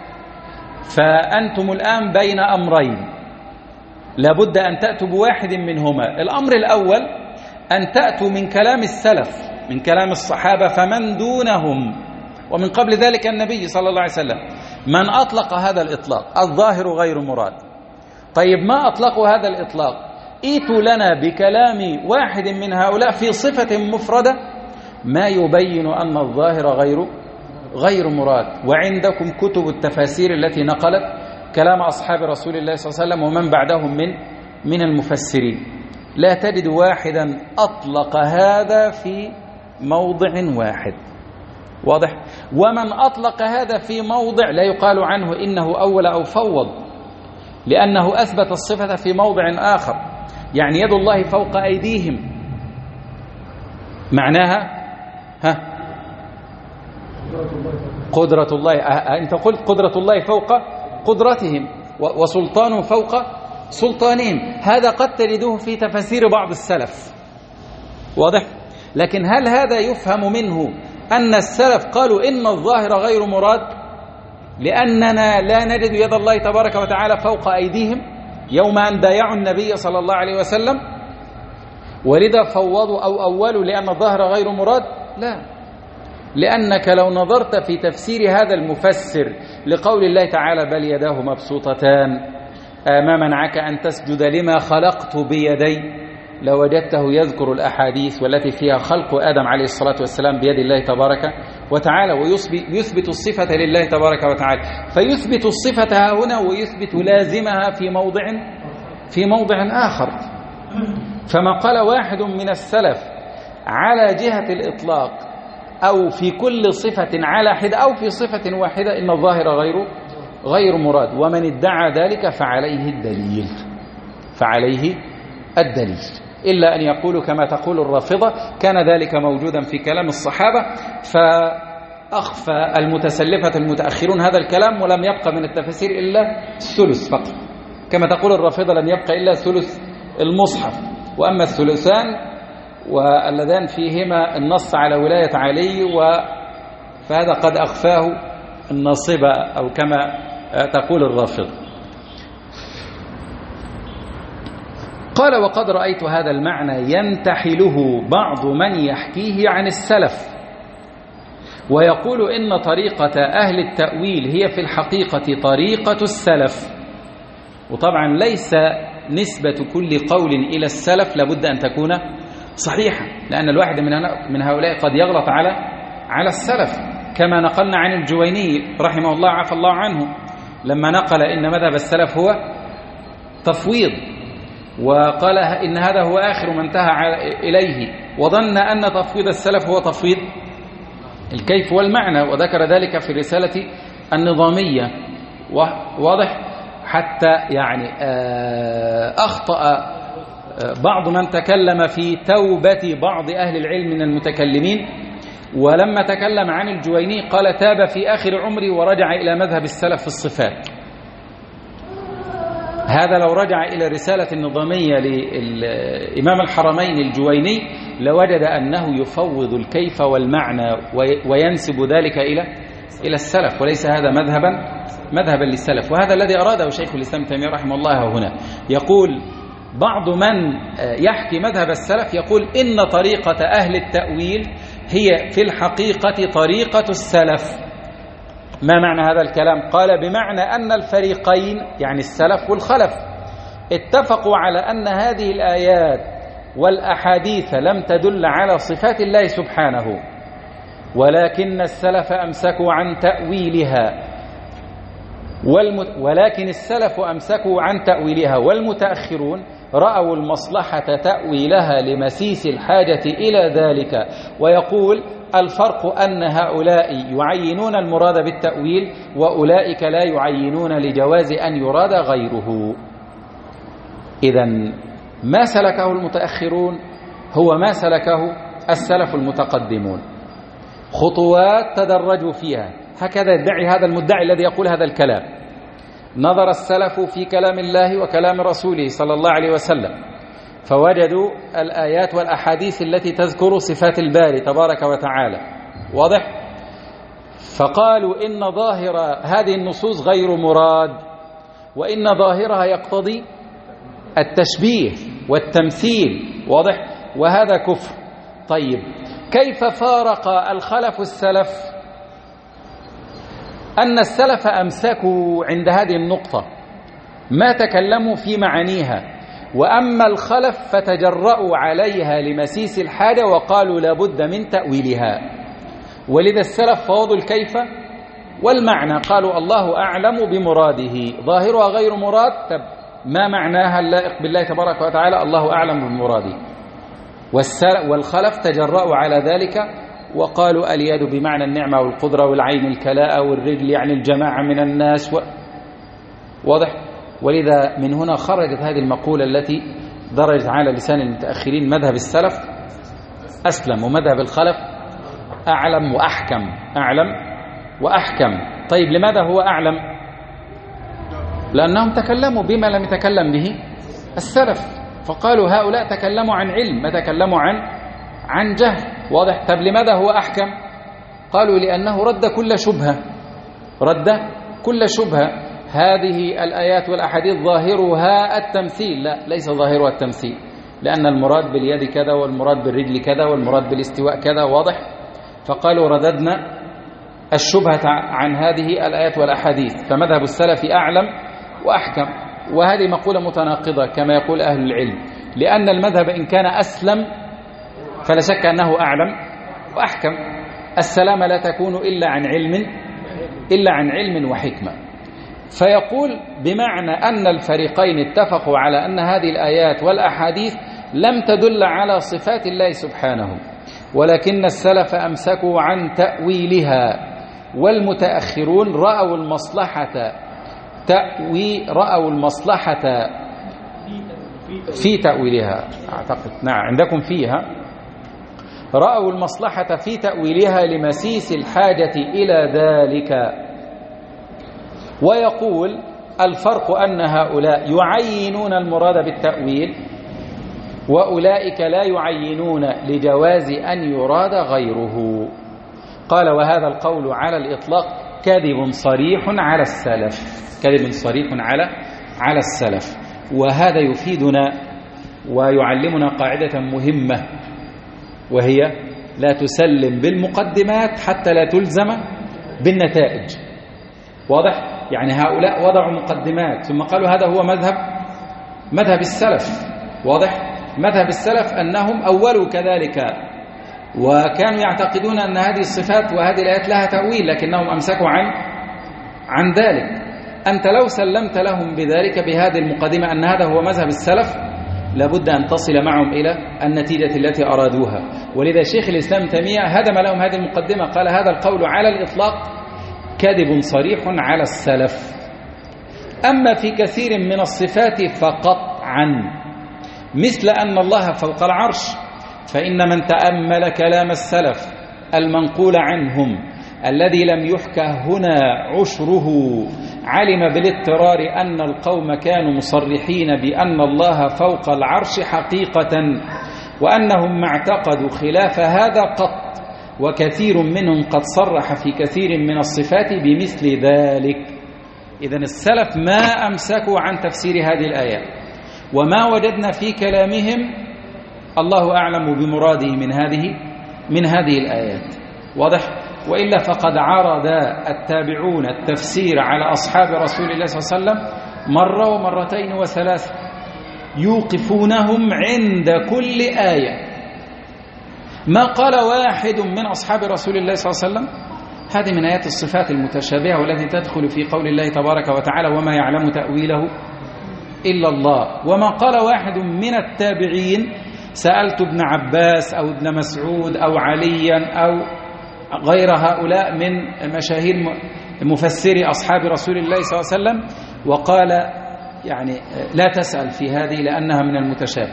فأنتم الآن بين أمرين لابد أن تأتوا بواحد منهما. الأمر الأول أن تأتوا من كلام السلف من كلام الصحابة فمن دونهم، ومن قبل ذلك النبي صلى الله عليه وسلم من أطلق هذا الإطلاق الظاهر غير مراد. طيب ما أطلقوا هذا الإطلاق؟ ايتوا لنا بكلام واحد من هؤلاء في صفة مفردة ما يبين أن الظاهر غير غير مراد. وعندكم كتب التفاسير التي نقلت كلام أصحاب رسول الله صلى الله عليه وسلم ومن بعدهم من من المفسرين، لا تجد واحدا أطلق هذا في موضع واحد. واضح؟ ومن أطلق هذا في موضع لا يقال عنه إنه أول أو فوض، لأنه أثبت الصفة في موضع آخر. يعني يد الله فوق أيديهم معناها ها قدرة الله. أنت قلت قدرة الله فوق قدرتهم وسلطانه فوق سلطانهم، هذا قد تجدوه في تفاسير بعض السلف. واضح؟ لكن هل هذا يفهم منه أن السلف قالوا إن الظاهر غير مراد لأننا لا نجد يد الله تبارك وتعالى فوق أيديهم يوم أن بايعوا النبي صلى الله عليه وسلم ولذا فوضوا أو أولوا لأن الظاهر غير مراد؟ لا، لأنك لو نظرت في تفسير هذا المفسر لقول الله تعالى بل يداه مبسوطتان ما منعك أن تسجد لما خلقت بيدي لوجدته يذكر الأحاديث والتي فيها خلق آدم عليه الصلاة والسلام بيد الله تبارك وتعالى، ويثبت الصفة لله تبارك وتعالى، فيثبت الصفة هنا ويثبت لازمها في موضع في موضع آخر. فما قال واحد من السلف على جهة الإطلاق أو في كل صفة على حدة أو في صفة واحدة إن الظاهر غير غير مراد، ومن ادعى ذلك فعليه الدليل فعليه الدليل إلا أن يقولوا كما تقول الرافضة كان ذلك موجودا في كلام الصحابة أخفى المتسلفة المتأخرون هذا الكلام، ولم يبقى من التفاسير إلا الثلث فقط، كما تقول الرافضة لم يبقى إلا ثلث المصحف، وأما الثلثان واللذان فيهما النص على ولاية علي فهذا قد أخفاه الناصبة أو كما تقول الرافضة. قال وقد رأيت هذا المعنى ينتحله بعض من يحكيه عن السلف ويقول إن طريقة أهل التأويل هي في الحقيقة طريقة السلف. وطبعا ليس نسبة كل قول إلى السلف لابد أن تكون صحيحة، لأن الواحد من هؤلاء قد يغلط على على السلف، كما نقلنا عن الجويني رحمه الله عفى الله عنه لما نقل إن مذهب السلف هو تفويض، وقال إن هذا هو آخر ما انتهى إليه، وظن أن تفويض السلف هو تفويض الكيف والمعنى، وذكر ذلك في الرسالة النظامية. واضح؟ حتى يعني أخطأ بعض من تكلم في توبة بعض أهل العلم من المتكلمين، ولما تكلم عن الجويني قال تاب في آخر عمري ورجع إلى مذهب السلف في الصفات. هذا لو رجع إلى رسالة النظامية لإمام الحرمين الجويني لوجد أنه يفوض الكيف والمعنى وينسب ذلك إلى إلى السلف، وليس هذا مذهبا مذهبا للسلف. وهذا الذي أراده شيخ الإسلام تيمية رحمه الله هنا، يقول بعض من يحكي مذهب السلف يقول إن طريقة أهل التأويل هي في الحقيقة طريقة السلف. ما معنى هذا الكلام؟ قال بمعنى أن الفريقين يعني السلف والخلف اتفقوا على أن هذه الآيات والأحاديث لم تدل على صفات الله سبحانه، ولكن السلف أمسكوا عن تأويلها والمت... ولكن السلف أمسكوا عن تأويلها والمتأخرون رأوا المصلحة تأويلها لمسيس الحاجة إلى ذلك. ويقول الفرق أن هؤلاء يعينون المراد بالتأويل وأولئك لا يعينون لجواز أن يراد غيره. إذن ما سلكه المتأخرون هو ما سلكه السلف المتقدمون، خطوات تدرجوا فيها، هكذا يدعي هذا المدعي الذي يقول هذا الكلام. نظر السلف في كلام الله وكلام رسوله صلى الله عليه وسلم فوجدوا الآيات والأحاديث التي تذكر صفات الباري تبارك وتعالى، واضح؟ فقالوا إن ظاهر هذه النصوص غير مراد، وإن ظاهرها يقتضي التشبيه والتمثيل، واضح؟ وهذا كفر. طيب كيف فارق الخلف السلف؟ أن السلف أمسكوا عند هذه النقطة ما تكلموا في معانيها، وأما الخلف فتجرؤوا عليها لمسيس الحاجة وقالوا لابد من تأويلها. ولذا السلف فوضوا الكيف والمعنى، قالوا الله أعلم بمراده، ظاهرها غير مراد، طب ما معناها اللائق بالله تبارك وتعالى؟ الله أعلم بمراده. والخلف تجرؤوا على ذلك وقالوا اليد بمعنى النعمة والقدرة، والعين الكلاء، والرجل يعني الجماعة من الناس و... واضح؟ ولذا من هنا خرجت هذه المقولة التي درجت على لسان المتأخرين: مذهب السلف أسلم ومذهب الخلف أعلم وأحكم. أعلم وأحكم. طيب لماذا هو أعلم؟ لأنهم تكلموا بما لم يتكلم به السلف، فقالوا هؤلاء تكلموا عن علم ما تكلموا عن عن جهل، واضح؟ طب لماذا هو أحكم؟ قالوا لأنه رد كل شبهة، رد كل شبهة. هذه الآيات والأحاديث ظاهرها التمثيل، لا ليس ظاهرها التمثيل، لأن المراد باليد كذا والمراد بالرجل كذا والمراد بالاستواء كذا، واضح؟ فقالوا رددنا الشبهة عن هذه الآيات والأحاديث، فمذهب السلف أعلم وأحكم. وهذه مقولة متناقضة كما يقول أهل العلم، لأن المذهب إن كان أسلم فلا شك أنه أعلم وأحكم. السلامة لا تكون إلا عن علم إلا عن علم وحكمة. فيقول بمعنى أن الفريقين اتفقوا على أن هذه الآيات والأحاديث لم تدل على صفات الله سبحانه، ولكن السلف أمسكوا عن تأويلها، والمتأخرون رأوا المصلحة تأوي رأوا المصلحة في تأويلها. أعتقد نعم عندكم فيها رأوا المصلحة في تأويلها لمسيس الحاجة إلى ذلك. ويقول الفرق أن هؤلاء يعينون المراد بالتأويل وأولئك لا يعينون لجواز أن يراد غيره. قال وهذا القول على الإطلاق كذب صريح على السلف، كذب صريح على على السلف. وهذا يفيدنا ويعلمنا قاعدة مهمة، وهي لا تسلم بالمقدمات حتى لا تلزم بالنتائج. واضح؟ يعني هؤلاء وضعوا مقدمات ثم قالوا هذا هو مذهب مذهب السلف. واضح؟ مذهب السلف أنهم أولوا كذلك، وكانوا يعتقدون أن هذه الصفات وهذه الآيات لها تأويل، لكنهم أمسكوا عن عن ذلك. أنت لو سلمت لهم بذلك بهذه المقدمة أن هذا هو مذهب السلف، لابد أن تصل معهم إلى النتيجة التي أرادوها. ولذا شيخ الإسلام تيمية هدم لهم هذه المقدمة، قال هذا القول على الإطلاق كذب صريح على السلف. أما في كثير من الصفات فقطعا، مثل أن الله فوق العرش، فإن من تأمل كلام السلف المنقول عنهم الذي لم يحكى هنا عشره علم بالاضطرار أن القوم كانوا مصرحين بأن الله فوق العرش حقيقة، وأنهم ما اعتقدوا خلاف هذا قط، وكثير منهم قد صرح في كثير من الصفات بمثل ذلك. إذن السلف ما أمسكوا عن تفسير هذه الآيات، وما وجدنا في كلامهم الله أعلم بمراده من هذه من هذه الآيات. واضح؟ وإلا فقد عرض التابعون التفسير على أصحاب رسول الله صلى الله عليه وسلم مرة ومرتين وثلاثة، يوقفونهم عند كل آية. ما قال واحد من أصحاب رسول الله صلى الله عليه وسلم هذه من آيات الصفات المتشابهة والتي تدخل في قول الله تبارك وتعالى وما يعلم تأويله إلا الله. وما قال واحد من التابعين سألت ابن عباس أو ابن مسعود أو عليا أو غير هؤلاء من مشاهير مفسري أصحاب رسول الله صلى الله عليه وسلم وقال يعني لا تسأل في هذه لأنها من المتشابه.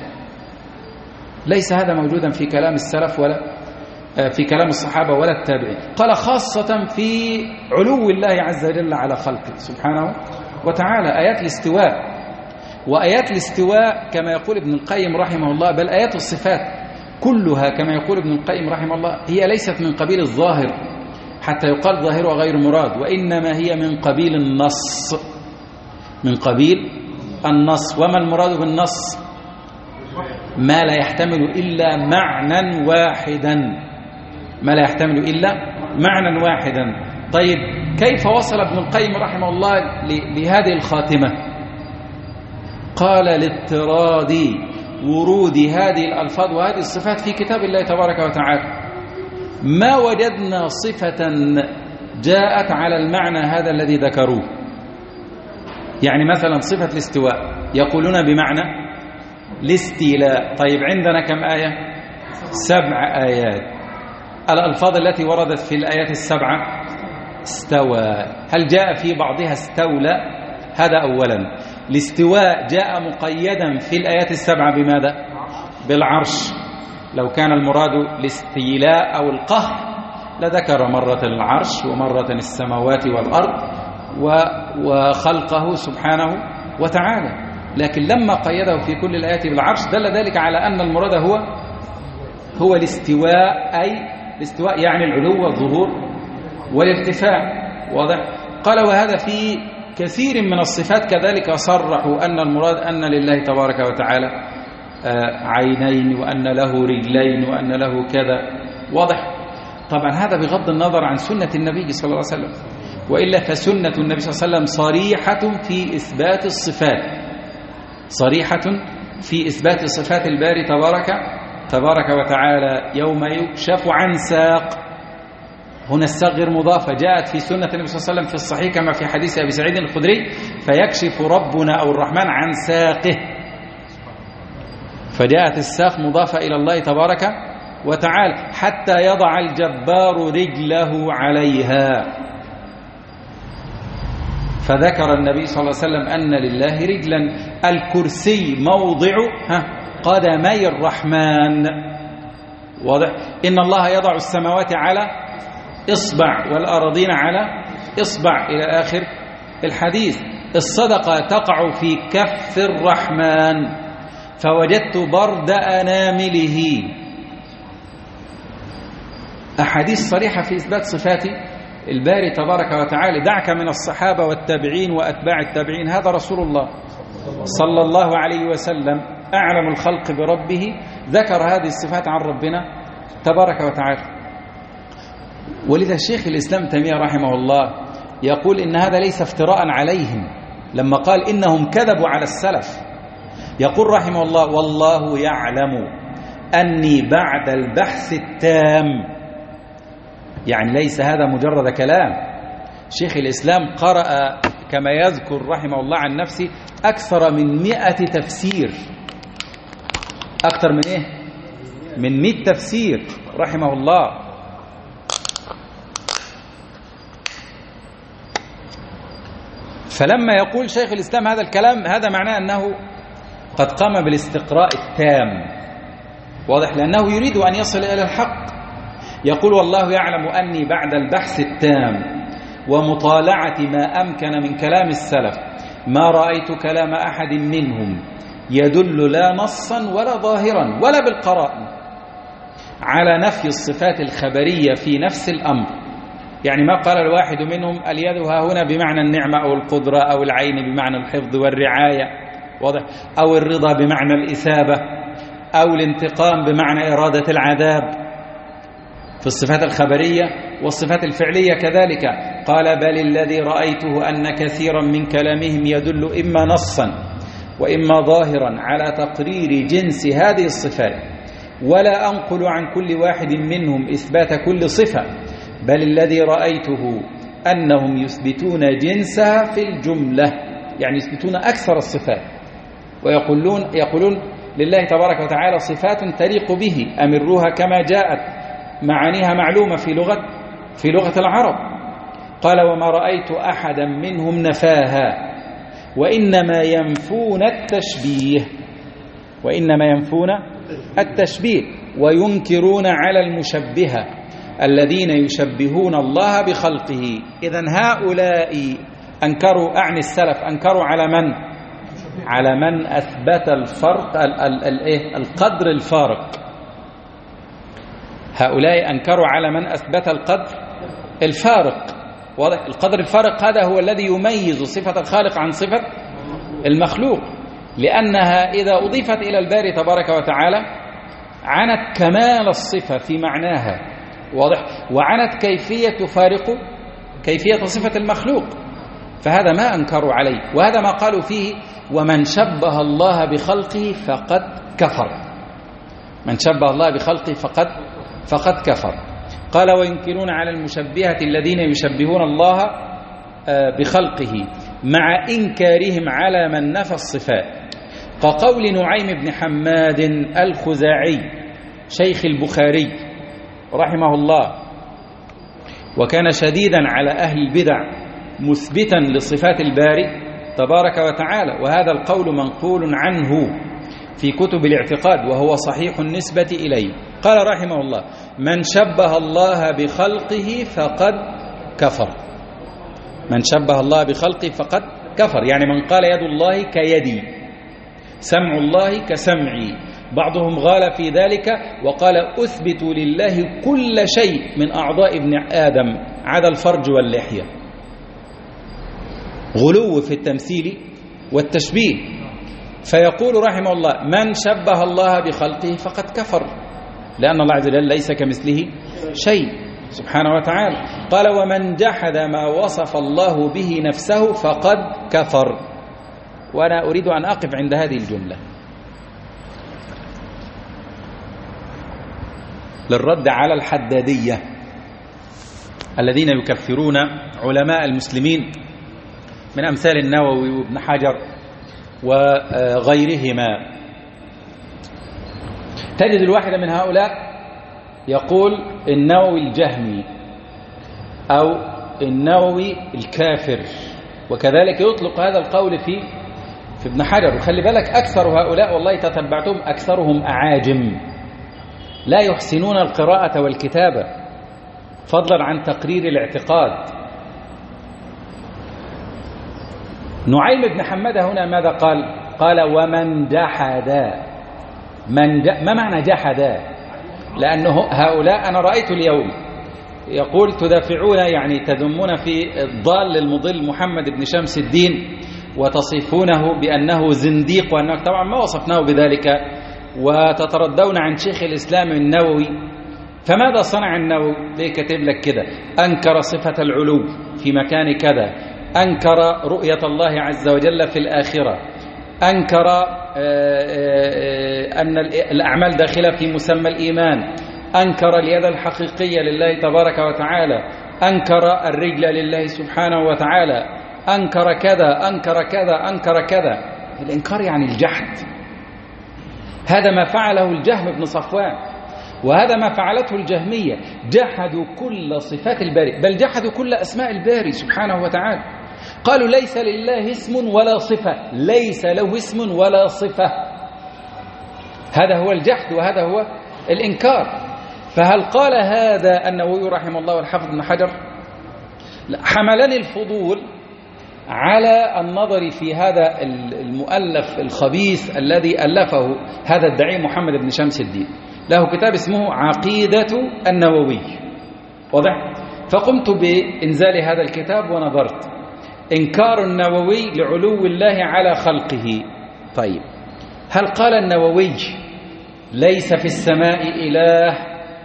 ليس هذا موجودا في كلام السلف ولا في كلام الصحابة ولا التابعين. قال خاصة في علو الله عز وجل على خلقه سبحانه وتعالى. آيات الاستواء وآيات الاستواء كما يقول ابن القيم رحمه الله، بل آيات الصفات كلها كما يقول ابن القيم رحمه الله هي ليست من قبيل الظاهر حتى يقال ظاهر وغير مراد، وإنما هي من قبيل النص، من قبيل النص. وما المراد بالنص؟ ما لا يحتمل إلا معنى واحدا، ما لا يحتمل إلا معنى واحدا. طيب كيف وصل ابن القيم رحمه الله لهذه الخاتمة؟ قال لاضطراد ورود هذه الألفاظ وهذه الصفات في كتاب الله تبارك وتعالى. ما وجدنا صفة جاءت على المعنى هذا الذي ذكروه. يعني مثلا صفة الاستواء يقولون بمعنى الاستيلاء. طيب عندنا كم آية؟ سبع آيات. الألفاظ التي وردت في الآيات السبعة استوى، هل جاء في بعضها استولى؟ هذا أولا. الاستواء جاء مقيدا في الآيات السبعة بماذا؟ بالعرش. لو كان المراد الاستيلاء أو القهر لذكر مرة العرش ومرة السماوات والأرض وخلقه سبحانه وتعالى، لكن لما قيده في كل الآيات بالعرش دل ذلك على أن المراد هو هو الاستواء، أي الاستواء يعني العلو والظهور والارتفاع. واضح؟ قال وهذا في كثير من الصفات كذلك صرحوا أن المراد أن لله تبارك وتعالى عينين وأن له رجلين وأن له كذا. واضح؟ طبعا هذا بغض النظر عن سنة النبي صلى الله عليه وسلم، وإلا فسنة النبي صلى الله عليه وسلم صريحة في إثبات الصفات، صريحة في إثبات صفات الباري تبارك تبارك وتعالى. يوم يكشف عن ساق، هنا الساق غير مضافة، جاءت في سنة النبي صلى الله عليه وسلم في الصحيح كما في حديث أبي سعيد الخدري فيكشف ربنا أو الرحمن عن ساقه، فجاءت الساق مضافة إلى الله تبارك وتعالى حتى يضع الجبار رجله عليها. فذكر النبي صلى الله عليه وسلم أن لله رجلا. الكرسي موضع قدمي الرحمن، واضح؟ إن الله يضع السماوات على إصبع والأراضين على إصبع إلى آخر الحديث. الصدقة تقع في كف الرحمن فوجدت برد أنامله. أحاديث صريحة في إثبات صفات الباري تبارك وتعالى. دعك من الصحابة والتابعين وأتباع التابعين، هذا رسول الله صلى الله عليه وسلم أعلم الخلق بربه ذكر هذه الصفات عن ربنا تبارك وتعالى. ولذا الشيخ الإسلام تيمية رحمه الله يقول إن هذا ليس افتراء عليهم لما قال إنهم كذبوا على السلف. يقول رحمه الله: والله يعلم أني بعد البحث التام، يعني ليس هذا مجرد كلام. شيخ الإسلام قرأ كما يذكر رحمه الله عن نفسه أكثر من مئة تفسير، أكثر من إيه؟ من مئة تفسير رحمه الله. فلما يقول شيخ الإسلام هذا الكلام هذا معناه أنه قد قام بالاستقراء التام، واضح؟ لأنه يريد أن يصل إلى الحق. يقول: والله يعلم أني بعد البحث التام ومطالعة ما أمكن من كلام السلف ما رأيت كلام أحد منهم يدل لا نصا ولا ظاهرا ولا بالقرائن على نفي الصفات الخبرية في نفس الأمر. يعني ما قال الواحد منهم اليد ها هنا بمعنى النعمة أو القدرة، أو العين بمعنى الحفظ والرعاية، واضح؟ أو الرضا بمعنى الإثابة، أو الانتقام بمعنى إرادة العذاب في الصفات الخبرية. والصفات الفعلية كذلك قال: بل الذي رأيته أن كثيرا من كلامهم يدل إما نصا وإما ظاهرا على تقرير جنس هذه الصفات، ولا أنقل عن كل واحد منهم إثبات كل صفة، بل الذي رأيته أنهم يثبتون جنسها في الجملة، يعني يثبتون أكثر الصفات، ويقولون يقولون لله تبارك وتعالى صفات تليق به، أمروها كما جاءت، معانيها معلومة في لغة في لغة العرب. قال: وما رأيت أحدا منهم نفاها، وإنما ينفون التشبيه وإنما ينفون التشبيه وينكرون على المشبهة الذين يشبهون الله بخلقه. إذن هؤلاء أنكروا، أعني السلف، أنكروا على من؟ على من أثبت الفرق ال ال ال القدر الفارق. هؤلاء أنكروا على من أثبت القدر الفارق. القدر الفارق هذا هو الذي يميز صفة الخالق عن صفة المخلوق، لأنها إذا أضيفت إلى الباري تبارك وتعالى عنت كمال الصفة في معناها، واضح؟ وعنت كيفية تفارق كيفية صفة المخلوق، فهذا ما أنكروا عليه، وهذا ما قالوا فيه: ومن شبه الله بخلقه فقد كفر. من شبه الله بخلقه فقد فقد كفر. قال: وينكرون على المشبهة الذين يشبهون الله بخلقه مع إنكارهم على من نفى الصفات، كقول نعيم بن حماد الخزاعي شيخ البخاري رحمه الله، وكان شديدا على أهل البدع مثبتا لصفات الباري تبارك وتعالى، وهذا القول منقول عنه في كتب الاعتقاد وهو صحيح النسبة إليه. قال رحمه الله: من شبه الله بخلقه فقد كفر. من شبه الله بخلقه فقد كفر، يعني من قال يد الله كيدي، سمع الله كسمعي. بعضهم غال في ذلك وقال: أثبت لله كل شيء من أعضاء ابن آدم عدا الفرج واللحية. غلو في التمثيل والتشبيه. فيقول رحمه الله: من شبه الله بخلقه فقد كفر، لأن الله عز وجل ليس كمثله شيء سبحانه وتعالى. قال: ومن جحد ما وصف الله به نفسه فقد كفر. وأنا أريد أن أقف عند هذه الجملة للرد على الحدادية الذين يكفرون علماء المسلمين من أمثال النووي وابن حجر وغيرهما. تجد الواحد من هؤلاء يقول النووي الجهمي أو النووي الكافر، وكذلك يطلق هذا القول في في ابن حجر. وخلي بالك أكثر هؤلاء والله تتبعتهم أكثرهم أعاجم، لا يحسنون القراءة والكتابة فضلا عن تقرير الاعتقاد. نعيم بن حماد هنا ماذا قال؟ قال ومن جحد. من ج... ما معنى جحد؟ لأنه هؤلاء أنا رأيت اليوم يقول تدافعون يعني تذمون في الضال المضل محمد بن شمس الدين وتصفونه بأنه زنديق، وأنه طبعا ما وصفناه بذلك، وتتردون عن شيخ الإسلام النووي. فماذا صنع النووي؟ ليه كاتب لك كده؟ أنكر صفة العلو في مكان كذا، أنكر رؤية الله عز وجل في الآخرة، أنكر أن الأعمال داخلة في مسمى الإيمان، أنكر اليد الحقيقية لله تبارك وتعالى، أنكر الرجل لله سبحانه وتعالى، أنكر كذا أنكر كذا أنكر كذا. الإنكار يعني الجحد. هذا ما فعله الجهم بن صفوان، وهذا ما فعلته الجهمية، جحدوا كل صفات الباري، بل جحدوا كل أسماء الباري سبحانه وتعالى. قالوا ليس لله اسم ولا صفة، ليس له اسم ولا صفة. هذا هو الجحد وهذا هو الإنكار. فهل قال هذا النووي رحمه الله والحافظ ابن حجر؟ حملني الفضول على النظر في هذا المؤلف الخبيث الذي ألفه هذا الداعي محمد بن شمس الدين، له كتاب اسمه عقيدة النووي، واضح؟ فقمت بإنزال هذا الكتاب ونظرت إنكار النووي لعلو الله على خلقه. طيب، هل قال النووي ليس في السماء إله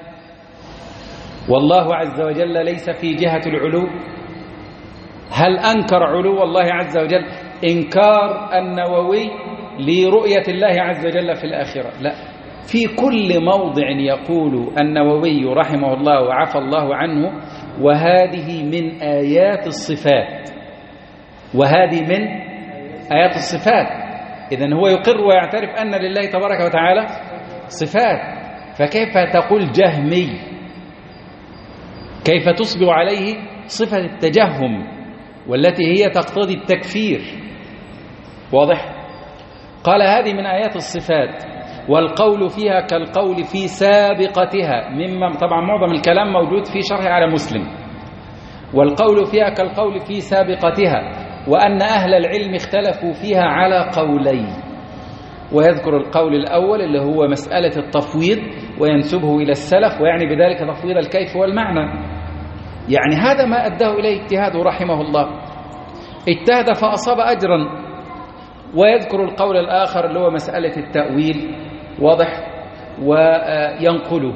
والله عز وجل ليس في جهة العلو؟ هل أنكر علو الله عز وجل إنكار النووي لرؤية الله عز وجل في الآخرة؟ لا، في كل موضع يقول النووي رحمه الله وعفى الله عنه وهذه من آيات الصفات، وهذه من آيات الصفات. إذن هو يقر ويعترف أن لله تبارك وتعالى صفات، فكيف تقول جهمي؟ كيف تصبغ عليه صفة التجهم والتي هي تقتضي التكفير؟ واضح؟ قال هذه من آيات الصفات، والقول فيها كالقول في سابقتها، مما طبعا معظم الكلام موجود في شرح على مسلم. والقول فيها كالقول في سابقتها، وأن أهل العلم اختلفوا فيها على قولين. ويذكر القول الأول اللي هو مسألة التفويض وينسبه إلى السلف، ويعني بذلك تفويض الكيف والمعنى. يعني هذا ما أداه إليه اجتهاده رحمه الله، اجتهد فأصاب أجرا. ويذكر القول الآخر اللي هو مسألة التأويل، واضح، وينقله.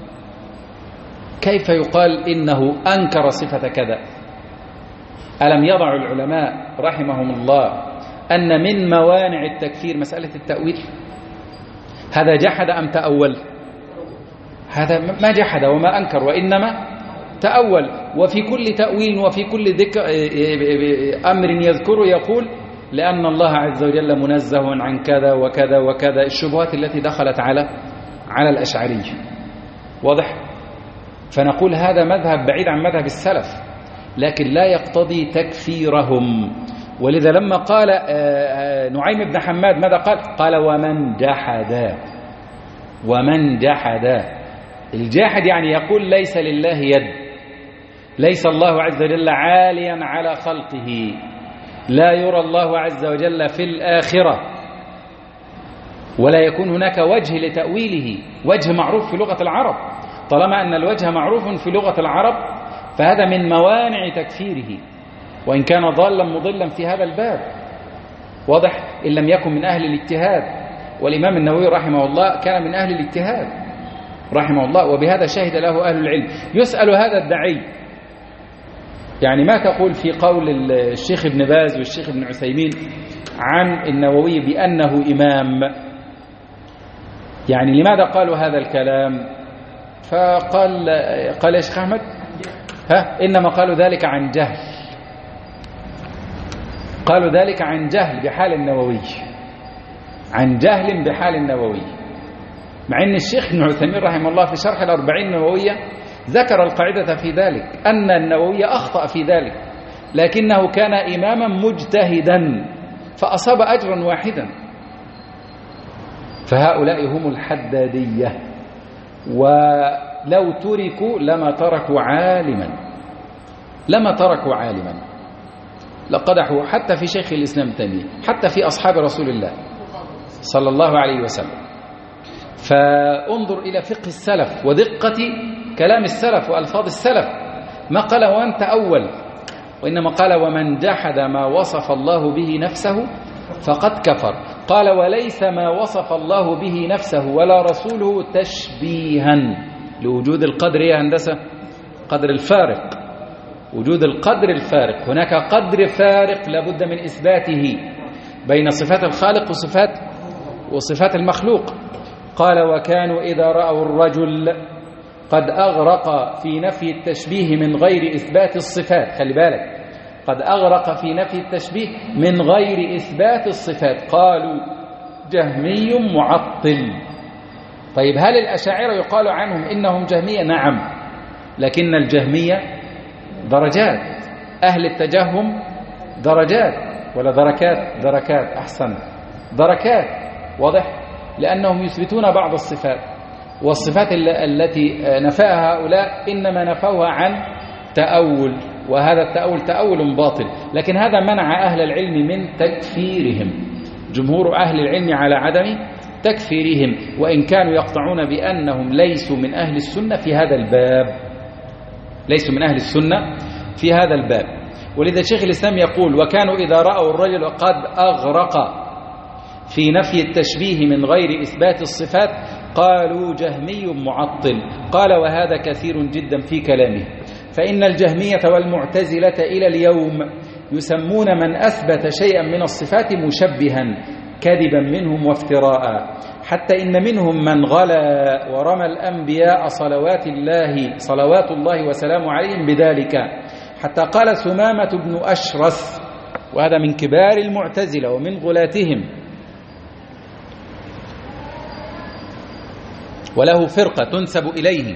كيف يقال إنه أنكر صفة كذا؟ ألم يضع العلماء رحمهم الله أن من موانع التكفير مسألة التأويل؟ هذا جحد أم تأول؟ هذا ما جحد وما أنكر، وإنما تأول. وفي كل تأويل وفي كل ذكر أمر يذكره يقول لأن الله عز وجل منزه عن كذا وكذا وكذا، الشبهات التي دخلت على على الأشعرية، واضح؟ فنقول هذا مذهب بعيد عن مذهب السلف، لكن لا يقتضي تكفيرهم. ولذا لما قال نعيم بن حماد ماذا قال؟ قال ومن جحد. ومن جحد، الجاحد يعني يقول ليس لله يد، ليس الله عز وجل عاليا على خلقه، لا يرى الله عز وجل في الآخرة، ولا يكون هناك وجه لتأويله، وجه معروف في لغة العرب. طالما أن الوجه معروف في لغة العرب فهذا من موانع تكفيره، وإن كان ضالا مضلا في هذا الباب، واضح، إن لم يكن من أهل الاجتهاد. والإمام النووي رحمه الله كان من أهل الاجتهاد رحمه الله، وبهذا شهد له أهل العلم. يسأل هذا الداعي يعني ما تقول في قول الشيخ ابن باز والشيخ ابن عثيمين عن النووي بأنه إمام؟ يعني لماذا قالوا هذا الكلام؟ فقال قال يا شيخ أحمد ها إنما قالوا ذلك عن جهل، قالوا ذلك عن جهل بحال النووي، عن جهل بحال النووي. مع أن الشيخ ابن عثيمين رحمه الله في شرح الأربعين النووية ذكر القاعدة في ذلك، أن النووي أخطأ في ذلك، لكنه كان إماما مجتهدا فأصاب أجرا واحدا. فهؤلاء هم الحدادية، ولو تركوا لما تركوا عالما لما تركوا عالما لقدحوا حتى في شيخ الإسلام تيمية، حتى في أصحاب رسول الله صلى الله عليه وسلم. فانظر إلى فقه السلف ودقة كلام السلف وألفاظ السلف، ما قال وأنت أول، وإنما قال ومن جحد ما وصف الله به نفسه فقد كفر. قال وليس ما وصف الله به نفسه ولا رسوله تشبيها، لوجود القدر يا هندسة، قدر الفارق، وجود القدر الفارق، هناك قدر فارق لابد من إثباته بين صفات الخالق وصفات وصفات المخلوق. قال وكانوا إذا رأوا الرجل قد أغرق في نفي التشبيه من غير إثبات الصفات، خلي بالك، قد أغرق في نفي التشبيه من غير إثبات الصفات قالوا جهمي معطل. طيب هل الأشاعرة يقال عنهم إنهم جهمية؟ نعم، لكن الجهمية درجات، أهل التجهم درجات ولا دركات؟ دركات، أحسن، دركات، واضح، لأنهم يثبتون بعض الصفات، والصفات التي نفاها هؤلاء إنما نفوها عن تأول، وهذا التأول تأول باطل، لكن هذا منع أهل العلم من تكفيرهم، جمهور أهل العلم على عدم تكفيرهم، وإن كانوا يقطعون بأنهم ليسوا من أهل السنة في هذا الباب، ليسوا من أهل السنة في هذا الباب. ولذا شيخ الإسلام يقول وكانوا إذا رأوا الرجل قد أغرق في نفي التشبيه من غير إثبات الصفات قالوا جهمي معطل. قال وهذا كثير جدا في كلامه، فإن الجهمية والمعتزلة إلى اليوم يسمون من أثبت شيئا من الصفات مشبها كذبا منهم وافتراء، حتى إن منهم من غلا ورمى الأنبياء صلوات الله صلوات الله وسلامه عليهم بذلك، حتى قال ثمامة بن أشرث، وهذا من كبار المعتزلة ومن غلاتهم، وله فرقة تنسب إليه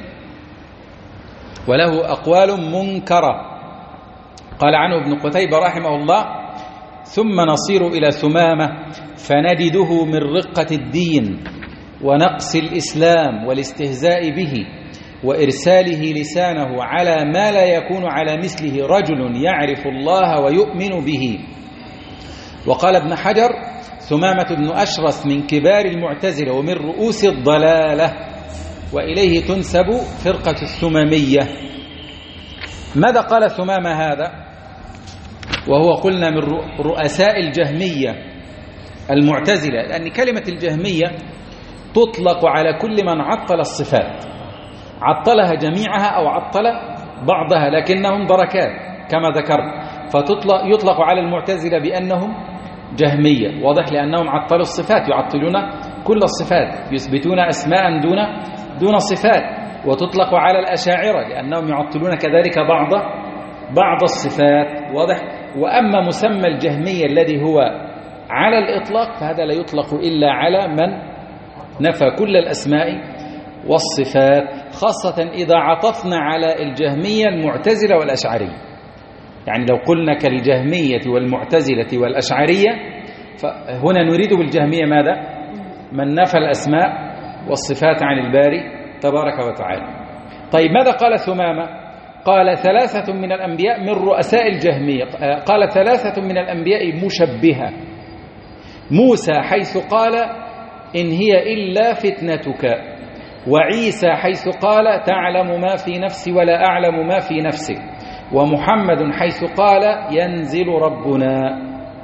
وله أقوال منكرة، قال عنه ابن قتيبة رحمه الله ثم نصير إلى ثمامة فندده من رقة الدين ونقص الإسلام والاستهزاء به وإرساله لسانه على ما لا يكون على مثله رجل يعرف الله ويؤمن به. وقال ابن حجر ثمامة بن أشرث من كبار المعتزلة ومن رؤوس الضلالة، وإليه تنسب فرقة الثمامية. ماذا قال ثمامة هذا وهو قلنا من رؤساء الجهمية المعتزلة؟ لأن كلمة الجهمية تطلق على كل من عطل الصفات، عطلها جميعها أو عطل بعضها، لكنهم دركات كما ذكرت، فيطلق على المعتزلة بأنهم جهمية، واضح، لأنهم عطلوا الصفات، يعطلون كل الصفات، يثبتون أسماء دون دون صفات. وتطلق على الأشاعرة لأنهم يعطلون كذلك بعض بعض الصفات، واضح. وأما مسمى الجهمية الذي هو على الإطلاق فهذا لا يطلق إلا على من نفى كل الأسماء والصفات، خاصة إذا عطفنا على الجهمية المعتزلة والأشعرية. يعني لو قلنا كالجهمية والمعتزلة والأشعرية، فهنا نريد بالجهمية ماذا؟ من نفى الأسماء والصفات عن الباري تبارك وتعالى. طيب ماذا قال ثمامة؟ قال ثلاثة من الأنبياء من رؤساء الجهمية، قال ثلاثة من الأنبياء مشبهة، موسى حيث قال إن هي إلا فتنتك، وعيسى حيث قال تعلم ما في نفسي ولا أعلم ما في نفسك، ومحمد حيث قال ينزل ربنا.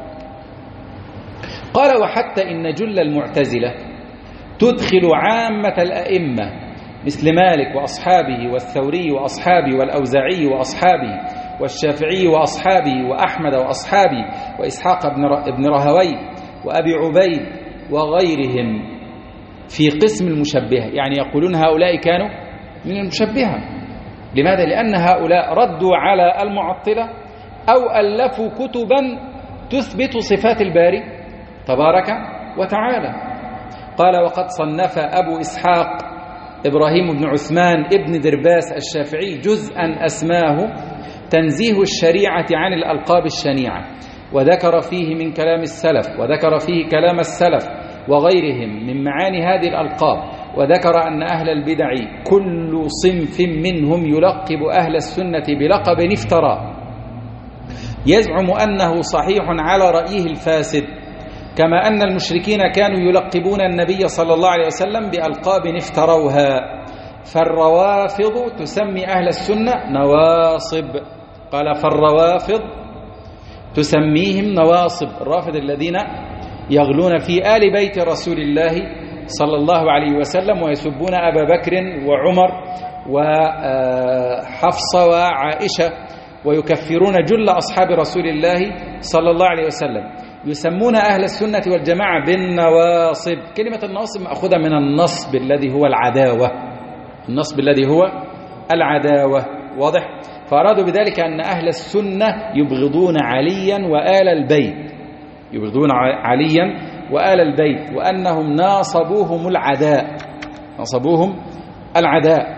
قال وحتى إن جل المعتزلة تدخل عامة الأئمة مثل مالك وأصحابه والثوري وأصحابه والأوزاعي وأصحابه والشافعي وأصحابه وأحمد وأصحابه وإسحاق بن رهوي وأبي عبيد وغيرهم في قسم المشبهة، يعني يقولون هؤلاء كانوا من المشبهة. لماذا؟ لأن هؤلاء ردوا على المعطلة أو ألفوا كتبا تثبت صفات الباري تبارك وتعالى. قال وقد صنف أبو إسحاق إبراهيم بن عثمان ابن درباس الشافعي جزءا أسماه تنزيه الشريعة عن الألقاب الشنيعة، وذكر فيه من كلام السلف، وذكر فيه كلام السلف وغيرهم من معاني هذه الألقاب، وذكر أن أهل البدع كل صنف منهم يلقب أهل السنة بلقب افترى يزعم أنه صحيح على رأيه الفاسد، كما أن المشركين كانوا يلقبون النبي صلى الله عليه وسلم بألقاب افتروها. فالروافض تسمي أهل السنة نواصب، قال فالروافض تسميهم نواصب، الرافض الذين يغلون في آل بيت رسول الله صلى الله عليه وسلم ويسبون أبا بكر وعمر وحفصة وعائشة ويكفرون جل أصحاب رسول الله صلى الله عليه وسلم. يسمون أهل السنة والجماعة بالنواصب. كلمة النواصب مأخوذة من النصب الذي هو العداوة، النصب الذي هو العداوة، واضح؟ فأرادوا بذلك أن أهل السنة يبغضون عليا وآل البيت، يبغضون عليا وآل البيت، وأنهم ناصبوهم العداء، ناصبوهم العداء.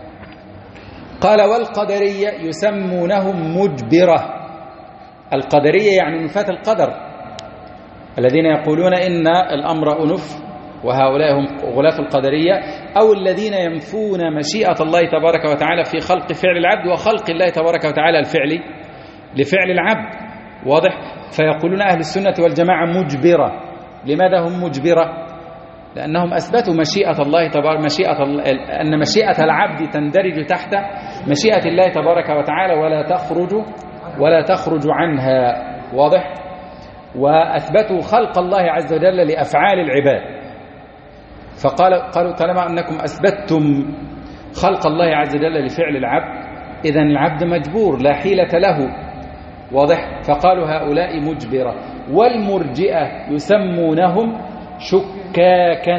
قال والقدرية يسمونهم مجبرة. القدرية يعني نفاة القدر، الذين يقولون إن الأمر أنف، وهؤلاء هم غلاة القدرية، أو الذين ينفون مشيئة الله تبارك وتعالى في خلق فعل العبد وخلق الله تبارك وتعالى الفعل لفعل العبد، واضح؟ فيقولون أهل السنة والجماعة مجبرة. لماذا هم مجبرة؟ لأنهم أثبتوا مشيئة الله تبارك مشيئة أن مشيئة العبد تندرج تحت مشيئة الله تبارك وتعالى ولا تخرج ولا تخرج عنها، واضح؟ وأثبتوا خلق الله عز وجل لأفعال العباد. فقال قالوا طالما أنكم أثبتتم خلق الله عز وجل لفعل العبد، إذن العبد مجبور لا حيلة له، واضح؟ فقالوا هؤلاء مجبرة. والمرجئة يسمونهم شكاكا.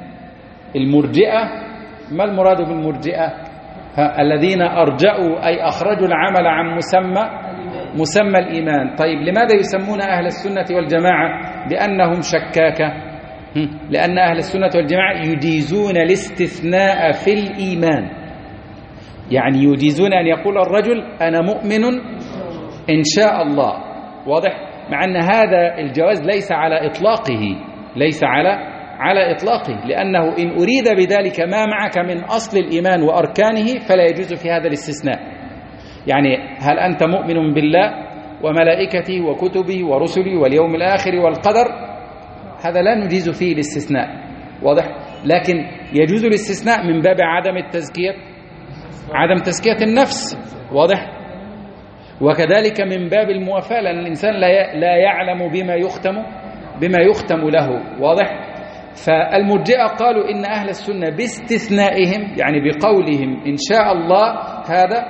المرجئة ما المراد بالمرجئة؟ الذين أرجأوا أي أخرجوا العمل عن مسمى مسمى الإيمان. طيب لماذا يسمون أهل السنة والجماعة بأنهم شكاكة؟ لأن أهل السنة والجماعة يجيزون الاستثناء في الإيمان، يعني يجيزون أن يقول الرجل أنا مؤمن إن شاء الله، واضح؟ مع أن هذا الجواز ليس على إطلاقه، ليس على على إطلاقه، لأنه إن أريد بذلك ما معك من أصل الإيمان وأركانه فلا يجوز في هذا الاستثناء. يعني هل أنت مؤمن بالله وملائكته وكتبه ورسله واليوم الآخر والقدر؟ هذا لا نجيز فيه الاستثناء، واضح؟ لكن يجوز الاستثناء من باب عدم التزكية، عدم تزكية النفس، واضح؟ وكذلك من باب الموافاة، لأن الإنسان لا يعلم بما يختم بما يختم له، واضح؟ فالمرجئة قالوا إن أهل السنة باستثنائهم يعني بقولهم إن شاء الله هذا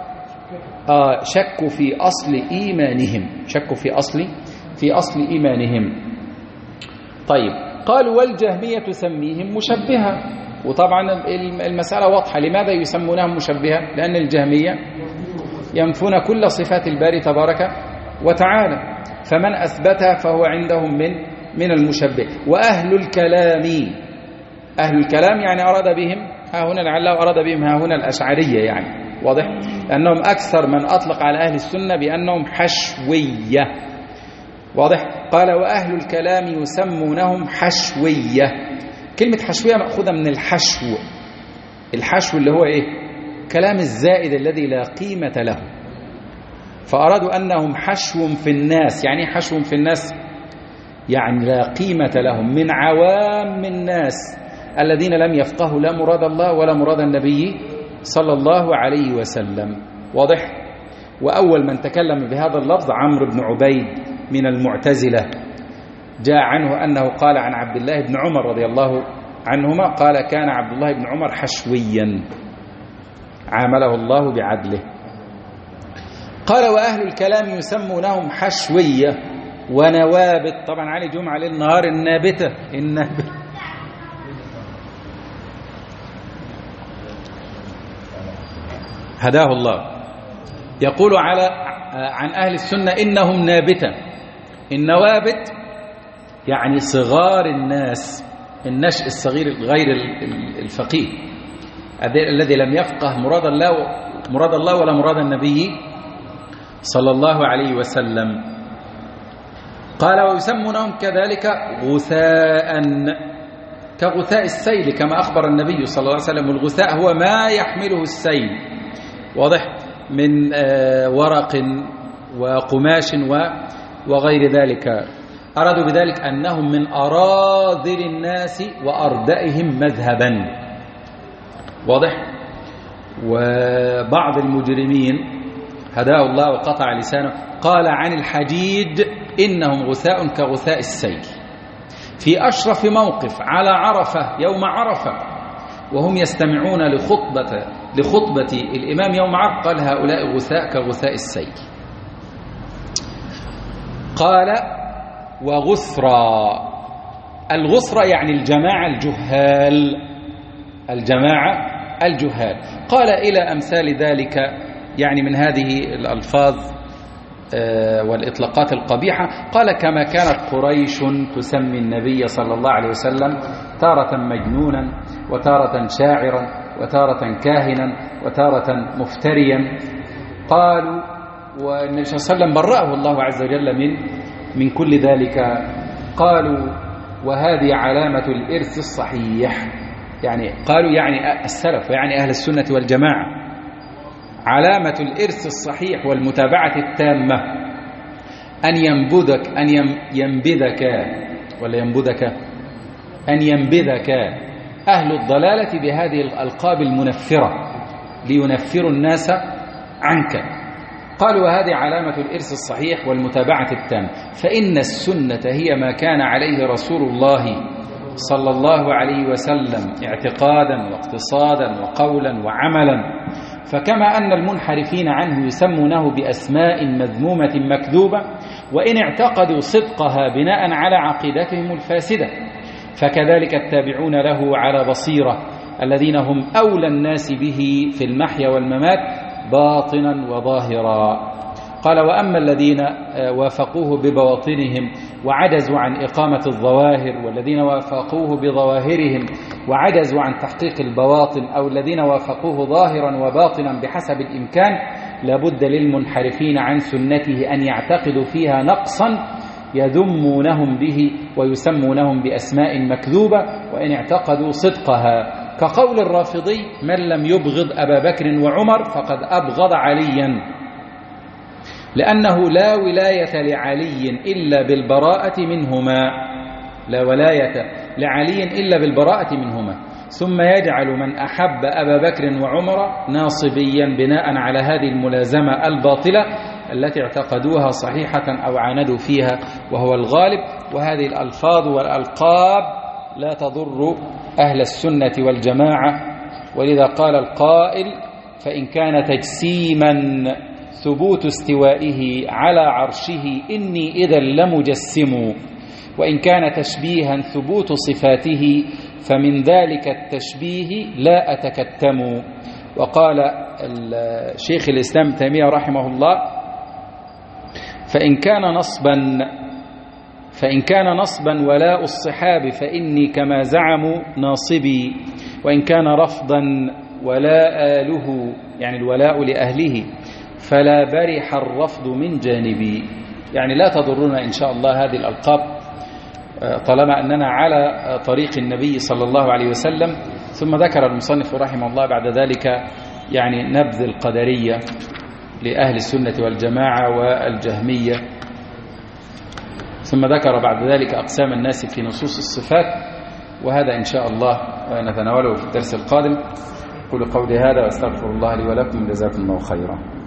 آه شكوا في أصل إيمانهم، شكوا في أصل في أصل إيمانهم. طيب قالوا والجهمية تسميهم مشبهة، وطبعا المسألة واضحة. لماذا يسمونهم مشبهة؟ لأن الجهمية ينفون كل صفات الباري تبارك وتعالى، فمن أثبتها فهو عندهم من من المشبه. وأهل الكلام، أهل الكلام يعني أراد بهم ها هنا لعله أراد بهم ها هنا الأشعرية، يعني واضح؟ لأنهم أكثر من أطلق على أهل السنة بأنهم حشوية، واضح؟ قال وأهل الكلام يسمونهم حشوية. كلمة حشوية مأخوذة من الحشو، الحشو اللي هو إيه؟ كلام الزائد الذي لا قيمة له، فأرادوا أنهم حشو في الناس. يعني حشو في الناس يعني لا قيمة لهم، من عوام الناس الذين لم يفقهوا لا مراد الله ولا مراد النبي صلى الله عليه وسلم، واضح؟ وأول من تكلم بهذا اللفظ عمرو بن عبيد من المعتزلة، جاء عنه أنه قال عن عبد الله بن عمر رضي الله عنهما قال كان عبد الله بن عمر حشويا عامله الله بعدله. قال وأهل الكلام يسمونهم حشوية ونوابت. طبعا علي جمعة للنهار النابتة النابتة هداه الله، يقول على عن أهل السنة إنهم نابتة. النوابت يعني صغار الناس، النشء الصغير غير الفقيه الذي لم يفقه مراد الله مراد الله ولا مراد النبي صلى الله عليه وسلم. قال ويسمونهم كذلك غثاء. كغثاء السيل كما أخبر النبي صلى الله عليه وسلم. والغثاء هو ما يحمله السيل، واضح، من ورق وقماش وغير ذلك. أرادوا بذلك أنهم من أراذل الناس وأردئهم مذهبا، واضح. وبعض المجرمين هداه الله وقطع لسانه قال عن الحديد إنهم غثاء كغثاء السيل. في أشرف موقف على عرفة يوم عرفة وهم يستمعون لخطبة لخطبة الإمام يوم عرفة قال هؤلاء غثاء كغثاء السيل. قال وغثرى، الغثرى يعني الجماعة الجهال، الجماعة الجهال. قال إلى أمثال ذلك يعني من هذه الألفاظ والإطلاقات القبيحة. قال كما كانت قريش تسمي النبي صلى الله عليه وسلم تارة مجنونا وتارة شاعرا وتارة كاهنا وتارة مفتريا. قالوا والنبي صلى الله عليه وسلم برأه الله عز وجل من من كل ذلك. قالوا وهذه علامة الإرث الصحيح، يعني قالوا يعني السلف يعني أهل السنة والجماعة، علامة الإرث الصحيح والمتابعة التامة أن ينبذك أن ينبذك ولا ينبذك أن ينبذك أهل الضلالة بهذه الألقاب المنفرة لينفروا الناس عنك. قالوا وهذه علامة الإرث الصحيح والمتابعة التامة، فإن السنة هي ما كان عليه رسول الله صلى الله عليه وسلم اعتقادا واقتصادا وقولا وعملا. فكما أن المنحرفين عنه يسمونه بأسماء مذمومة مكذوبة وإن اعتقدوا صدقها بناء على عقيدتهم الفاسدة، فكذلك التابعون له على بصيرة الذين هم أولى الناس به في المحيا والممات باطنا وظاهرا. قال وأما الذين وافقوه ببواطنهم وعجزوا عن إقامة الظواهر، والذين وافقوه بظواهرهم وعجزوا عن تحقيق البواطن، أو الذين وافقوه ظاهرا وباطنا بحسب الإمكان، لابد للمنحرفين عن سنته أن يعتقدوا فيها نقصا يذمونهم به ويسمونهم بأسماء مكذوبة وإن اعتقدوا صدقها، كقول الرافضي من لم يبغض أبا بكر وعمر فقد أبغض عليا، لأنه لا ولاية لعلي إلا بالبراءة منهما، لا ولاية لعلي إلا بالبراءة منهما، ثم يجعل من أحب أبا بكر وعمر ناصبيا بناء على هذه الملازمة الباطلة التي اعتقدوها صحيحة أو عاندوا فيها وهو الغالب. وهذه الألفاظ والألقاب لا تضر أهل السنة والجماعة، ولذا قال القائل فإن كان تجسيما ثبوت استوائه على عرشه إني إذا لمجسم، وإن كان تشبيها ثبوت صفاته فمن ذلك التشبيه لا أتكتم. وقال الشيخ الإسلام تيمية رحمه الله فإن كان نصبا فإن كان نصبا ولاء الصحاب فإني كما زعموا ناصبي، وإن كان رفضا ولاء آله يعني الولاء لأهله فلا برح الرفض من جانبي. يعني لا تضرنا إن شاء الله هذه الألقاب طالما أننا على طريق النبي صلى الله عليه وسلم. ثم ذكر المصنف رحمه الله بعد ذلك يعني نبذ القدرية لأهل السنة والجماعة والجهمية، ثم ذكر بعد ذلك أقسام الناس في نصوص الصفات، وهذا إن شاء الله نتناوله في الدرس القادم. قولوا قولي هذا واستغفر الله لي ولكم، جزاكم الله خيرا.